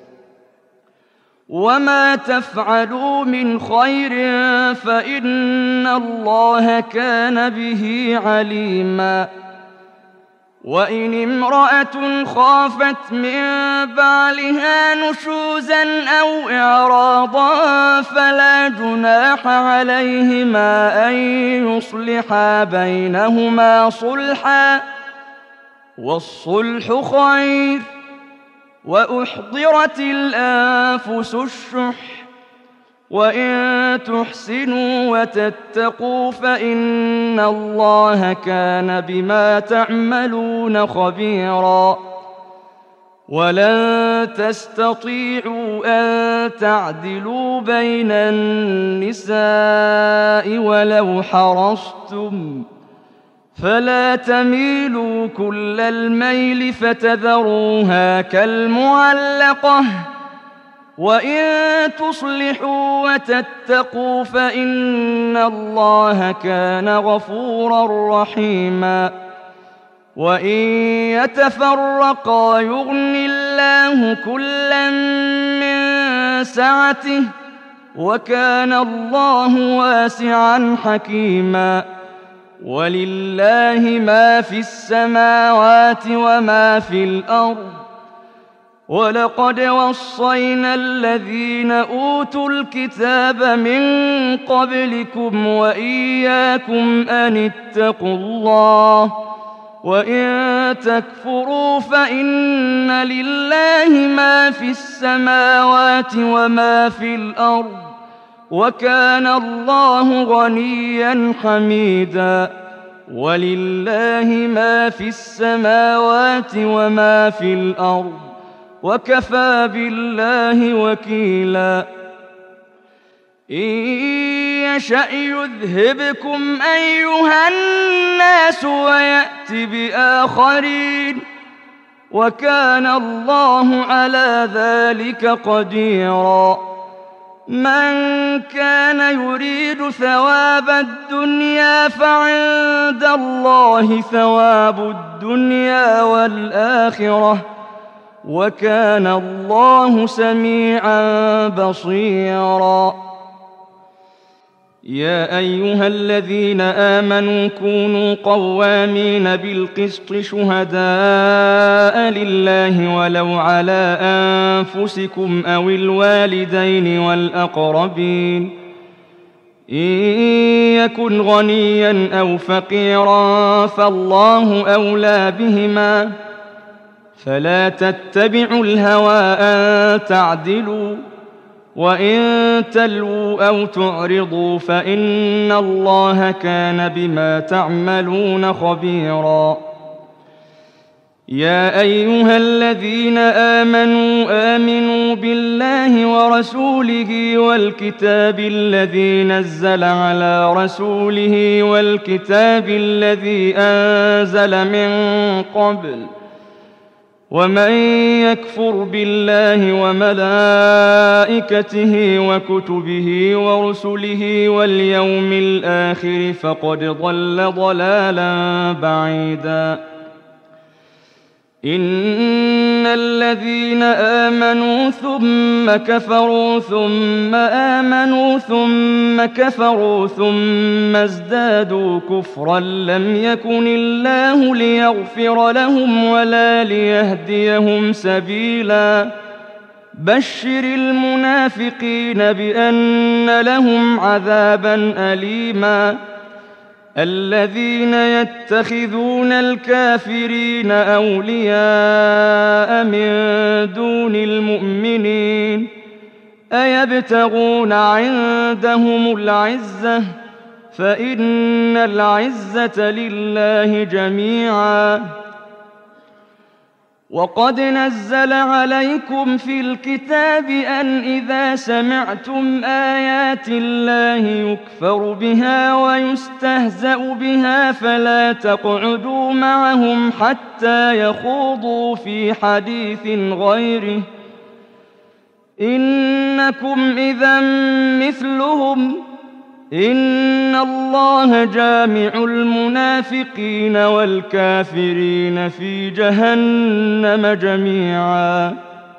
وما تفعلوا من خير فإن الله كان به عليما وإن امرأة خافت من بعلها نشوزا أو إعراضا فلا جناح عليهما أن يصلحا بينهما صلحا والصلح خير وأحضرت الأنفس الشح وإن تحسنوا وتتقوا فإن الله كان بما تعملون خبيرا ولن تستطيعوا أن تعدلوا بين النساء ولو حرصتم فلا تميلوا كل الميل فتذروها كالمعلقة وإن تصلحوا وتتقوا فإن الله كان غفورا رحيما وإن يتفرقا يغن الله كلا من سعته وكان الله واسعا حكيما ولله ما في السماوات وما في الأرض ولقد وصينا الذين أوتوا الكتاب من قبلكم وإياكم أن اتقوا الله وإن تكفروا فإن لله ما في السماوات وما في الأرض وكان الله غنيا حميدا ولله ما في السماوات وما في الأرض وكفى بالله وكيلا إن يشأ يذهبكم أيها الناس ويأت بآخرين وكان الله على ذلك قديرا من كان يريد ثواب الدنيا فعند الله ثواب الدنيا والآخرة وكان الله سميعا بصيرا. يا أيها الذين آمنوا كونوا قوامين بالقسط شهداء لله ولو على أنفسكم أو الوالدين والأقربين إن يكن غنيا أو فقيرا فالله أولى بهما فلا تتبعوا الهوى أن تعدلوا وإن تلووا أو تعرضوا فإن الله كان بما تعملون خبيرا. يا أيها الذين آمنوا آمنوا بالله ورسوله والكتاب الذي نزل على رسوله والكتاب الذي أنزل من قبل ومن يكفر بالله وملائكته وكتبه ورسله واليوم الآخر فقد ضل ضلالا بعيدا. إن الذين آمنوا ثم كفروا ثم آمنوا ثم كفروا ثم ازدادوا كفرا لم يكن الله ليغفر لهم ولا ليهديهم سبيلا. بشر المنافقين بأن لهم عذابا أليما. الذين يتخذون الكافرين أولياء من دون المؤمنين أيبتغون عندهم العزة فإن العزة لله جميعا. وقد نزل عليكم في الكتاب أن إذا سمعتم آيات الله يكفر بها ويستهزأ بها فلا تقعدوا معهم حتى يخوضوا في حديث غيره إنكم إذا مثلهم إن الله جامع المنافقين والكافرين في جهنم جميعا.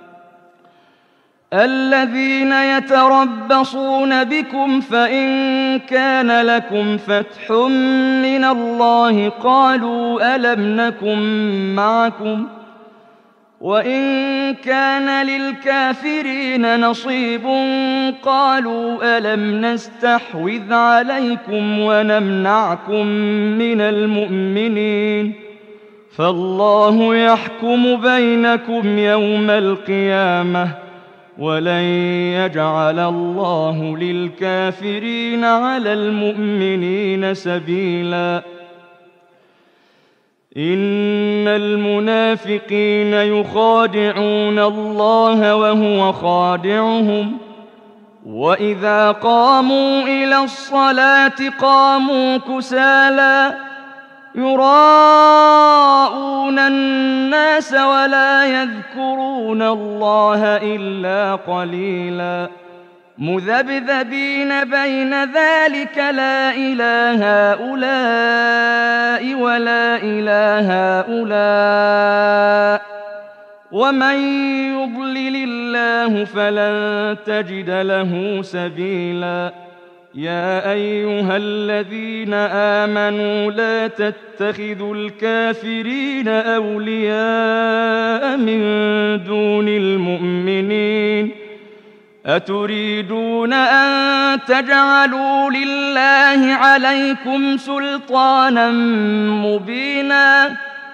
الذين يتربصون بكم فإن كان لكم فتح من الله قالوا ألم نكن معكم وإن كان للكافرين نصيب قالوا ألم نستحوذ عليكم ونمنعكم من المؤمنين فالله يحكم بينكم يوم القيامة ولن يجعل الله للكافرين على المؤمنين سبيلا. إن المنافقين يخادعون الله وهو خادعهم وإذا قاموا إلى الصلاة قاموا كسالى يراءون الناس ولا يذكرون الله إلا قليلا. مذبذبين بين ذلك لا إله هؤلاء ولا إله هؤلاء ومن يضلل الله فلن تجد له سبيلا. يا أيها الذين آمنوا لا تتخذوا الكافرين أولياء من دون المؤمنين أتريدون أن تجعلوا لله عليكم سلطانا مبينا.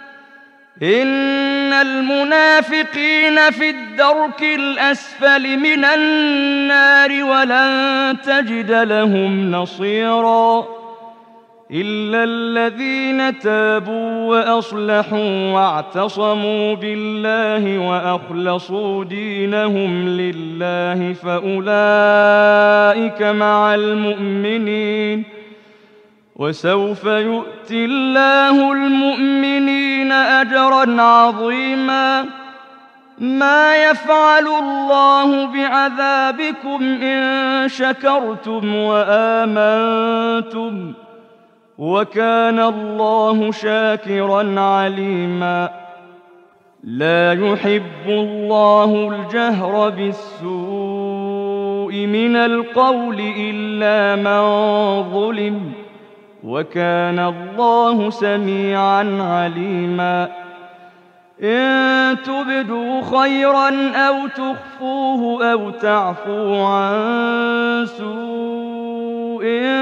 إن المنافقين في الدرك الأسفل من النار ولن تجد لهم نصيرا إلا الذين تابوا وأصلحوا واعتصموا بالله وأخلصوا دينهم لله فأولئك مع المؤمنين وسوف يؤتي الله المؤمنين أجرا عظيما. ما يفعل الله بعذابكم إن شكرتم وآمنتم وكان الله شاكرا عليما لا يحب الله الجهر بالسوء من القول إلا من ظلم وكان الله سميعا عليما إن تبدوا خيرا أو تخفوه أو تعفو عن سوء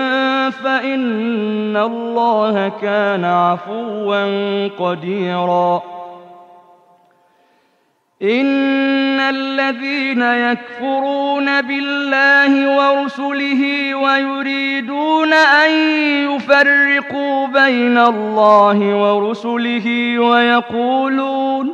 فإن الله كان عفوا قديرا إن الذين يكفرون بالله ورسله ويريدون أن يفرقوا بين الله ورسله ويقولون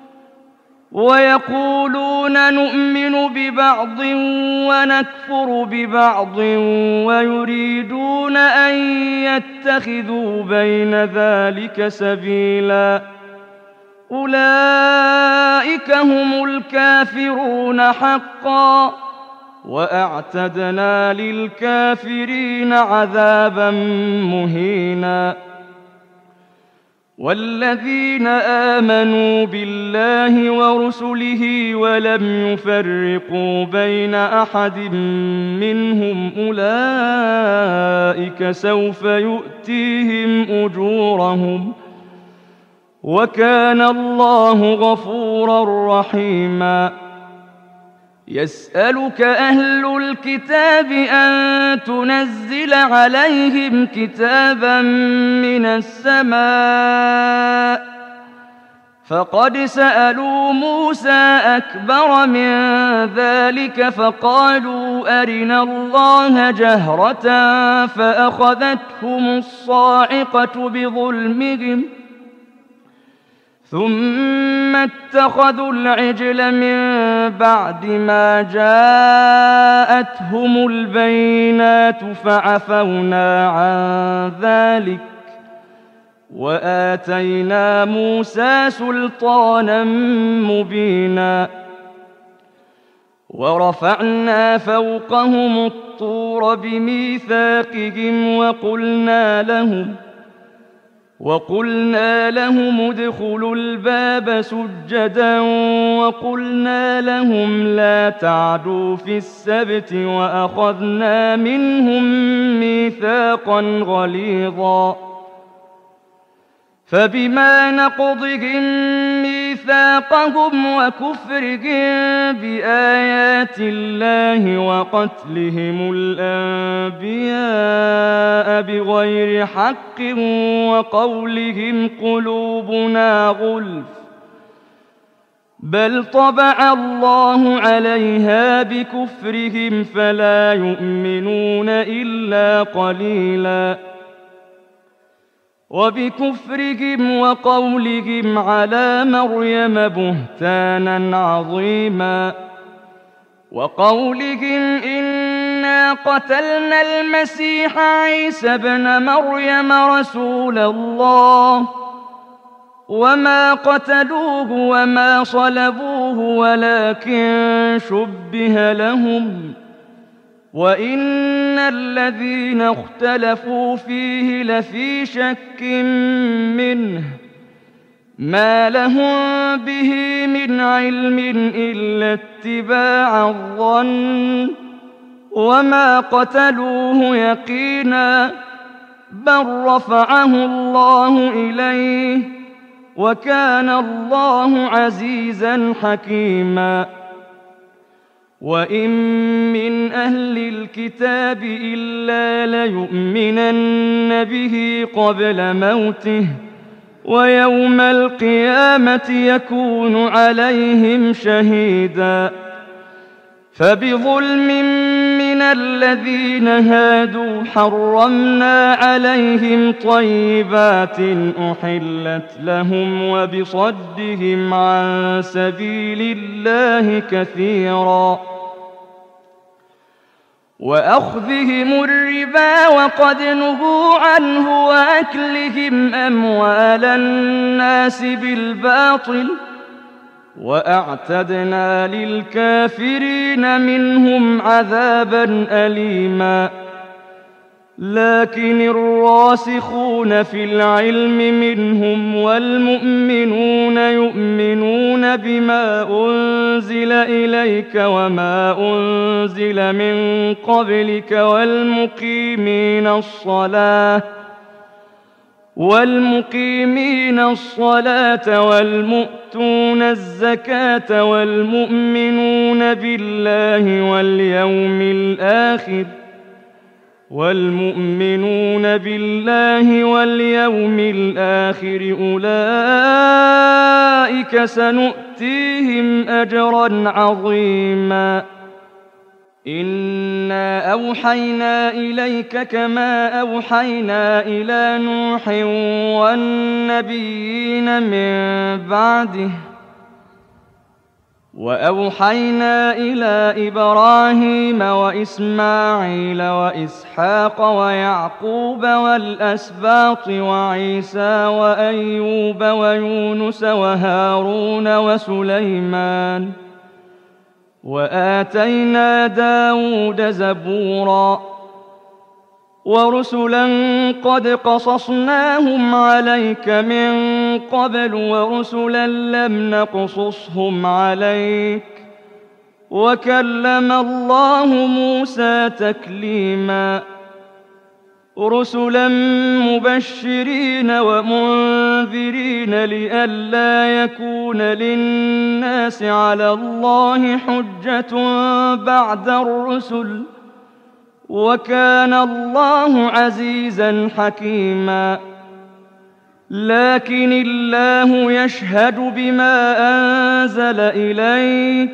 ويقولون نؤمن ببعض ونكفر ببعض ويريدون أن يتخذوا بين ذلك سبيلا أولئك هم الكافرون حقا وأعتدنا للكافرين عذابا مهينا والذين آمنوا بالله ورسله ولم يفرقوا بين أحد منهم أولئك سوف يؤتيهم أجورهم وكان الله غفورا رحيما يسألك أهل الكتاب أن تنزل عليهم كتابا من السماء فقد سألوا موسى أكبر من ذلك فقالوا أرنا الله جهرة فأخذتهم الصاعقة بظلمهم ثم اتخذوا العجل من بعد ما جاءتهم البينات فعفونا عن ذلك وآتينا موسى سلطانا مبينا ورفعنا فوقهم الطور بميثاقهم وقلنا لهم وقلنا لهم ادخلوا الباب سجدا وقلنا لهم لا تعدوا في السبت وأخذنا منهم ميثاقا غليظا فبما نقضهم ميثاقهم وكفرهم بآيات الله وقتلهم الأنبياء بغير حق وقولهم قلوبنا غلف بل طبع الله عليها بكفرهم فلا يؤمنون إلا قليلا وبكفرهم وقولهم على مريم بهتانا عظيما وقولهم إنا قتلنا المسيح عيسى ابن مريم رسول الله وما قتلوه وما صلبوه ولكن شبه لهم وإن الذين اختلفوا فيه لفي شك منه ما لهم به من علم إلا اتباع الظن وما قتلوه يقينا بل رفعه الله إليه وكان الله عزيزا حكيما وإن من أهل الكتاب إلا ليؤمنن به قبل موته ويوم القيامة يكون عليهم شهيدا فبظلم من الذين هادوا حرمنا عليهم طيبات أحلت لهم وبصدهم عن سبيل الله كثيرا وأخذهم الربا وقد نهوا عنه وأكلهم أموال الناس بالباطل وأعتدنا للكافرين منهم عذابا أليما لكن الراسخون في العلم منهم والمؤمنون يؤمنون بما أنزل إليك وما أنزل من قبلك والمقيمين الصلاة والمقيمين الصلاة والمؤتون الزكاة والمؤمنون بالله واليوم الآخر والمؤمنون بالله واليوم الآخر أولئك سنؤتيهم أجرا عظيما إنا أوحينا إليك كما أوحينا إلى نوح والنبيين من بعده وأوحينا إلى إبراهيم وإسماعيل وإسحاق ويعقوب والأسباط وعيسى وأيوب ويونس وهارون وسليمان وآتينا داود زبورا ورسلا قد قصصناهم عليك من قبل ورسلا لم نقصصهم عليك وكلم الله موسى تكليما رسلا مبشرين ومنذرين لئلا يكون للناس على الله حجة بعد الرسل وكان الله عزيزا حكيما لكن الله يشهد بما أنزل إليك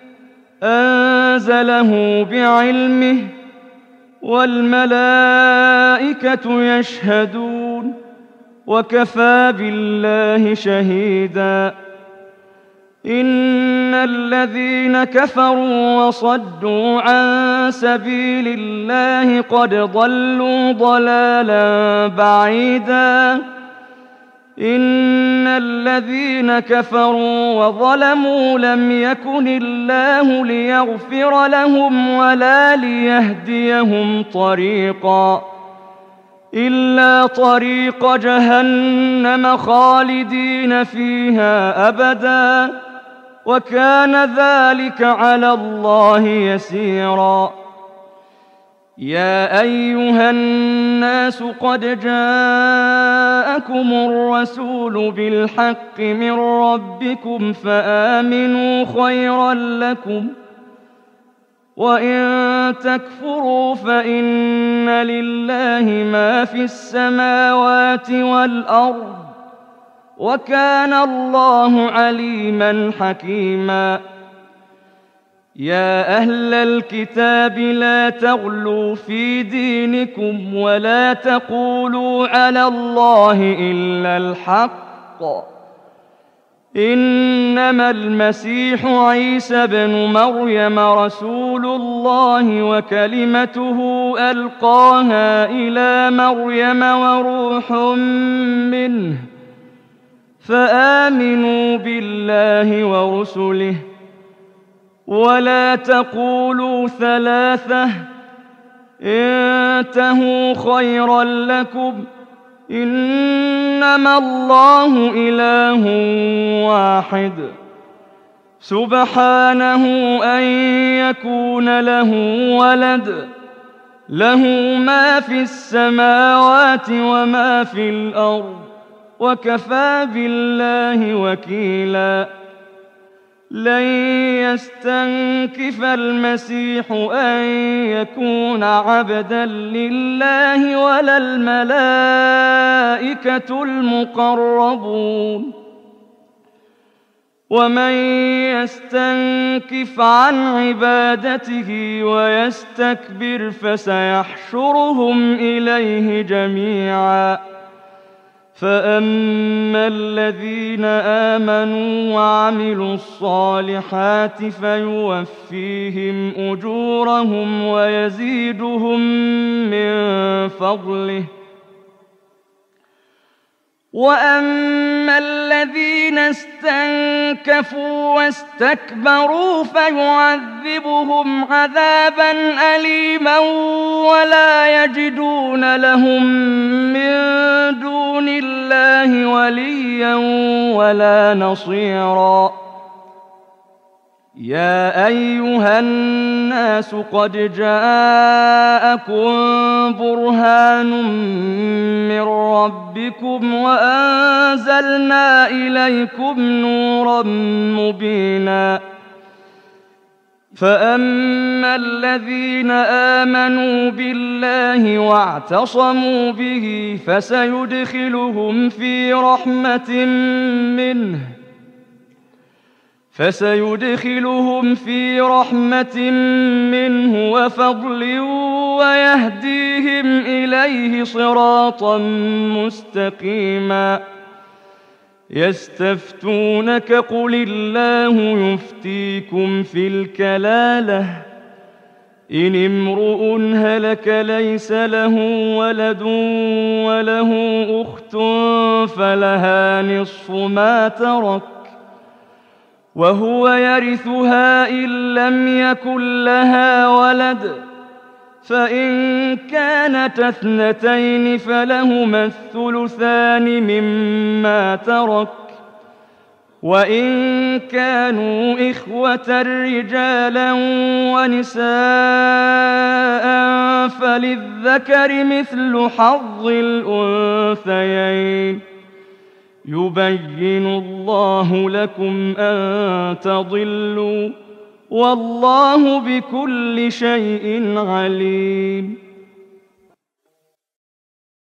أنزله بعلمه والملائكة يشهدون وكفى بالله شهيدا إن الذين كفروا وصدوا عن سبيل الله قد ضلوا ضلالا بعيدا إن الذين كفروا وظلموا لم يكن الله ليغفر لهم ولا ليهديهم طريقا إلا طريق جهنم خالدين فيها أبدا وكان ذلك على الله يسيرا يا أيها الناس قد جاءكم الرسول بالحق من ربكم فآمنوا خيرا لكم وإن تكفروا فإن لله ما في السماوات والأرض وكان الله عليما حكيما يا أهل الكتاب لا تغلوا في دينكم ولا تقولوا على الله إلا الحق إنما المسيح عيسى بن مريم رسول الله وكلمته ألقاها إلى مريم وروح منه فآمنوا بالله ورسله ولا تقولوا ثلاثة انتهوا خيرا لكم إنما الله إله واحد سبحانه أن يكون له ولد له ما في السماوات وما في الأرض وكفى بالله وكيلا لن يستنكف المسيح أن يكون عبدا لله ولا الملائكة المقربون ومن يستنكف عن عبادته ويستكبر فسيحشرهم إليه جميعا فأما الذين آمنوا وعملوا الصالحات فيوفيهم أجورهم ويزيدهم من فضله وأما الذين استنكفوا واستكبروا فيعذبهم عذابا أليما ولا يجدون لهم من دون الله وليا ولا نصيرا. يا أيها الناس قد جاءكم برهان من ربكم وأنزلنا إليكم نورا مبينا. فأما الذين آمنوا بالله واعتصموا به فسيدخلهم في رحمة منه فسيدخلهم في رحمة منه وفضل ويهديهم إليه صراطا مستقيما. يستفتونك قل الله يفتيكم في الكلالة إن امرؤ هلك ليس له ولد وله أخت فلها نصف ما ترك وهو يرثها إن لم يكن لها ولد فإن كانت اثنتين فلهما الثلثان مما ترك وإن كانوا إخوة رجالا ونساء فللذكر مثل حظ الأنثيين. يبين الله لكم أن تضلوا والله بكل شيء عليم.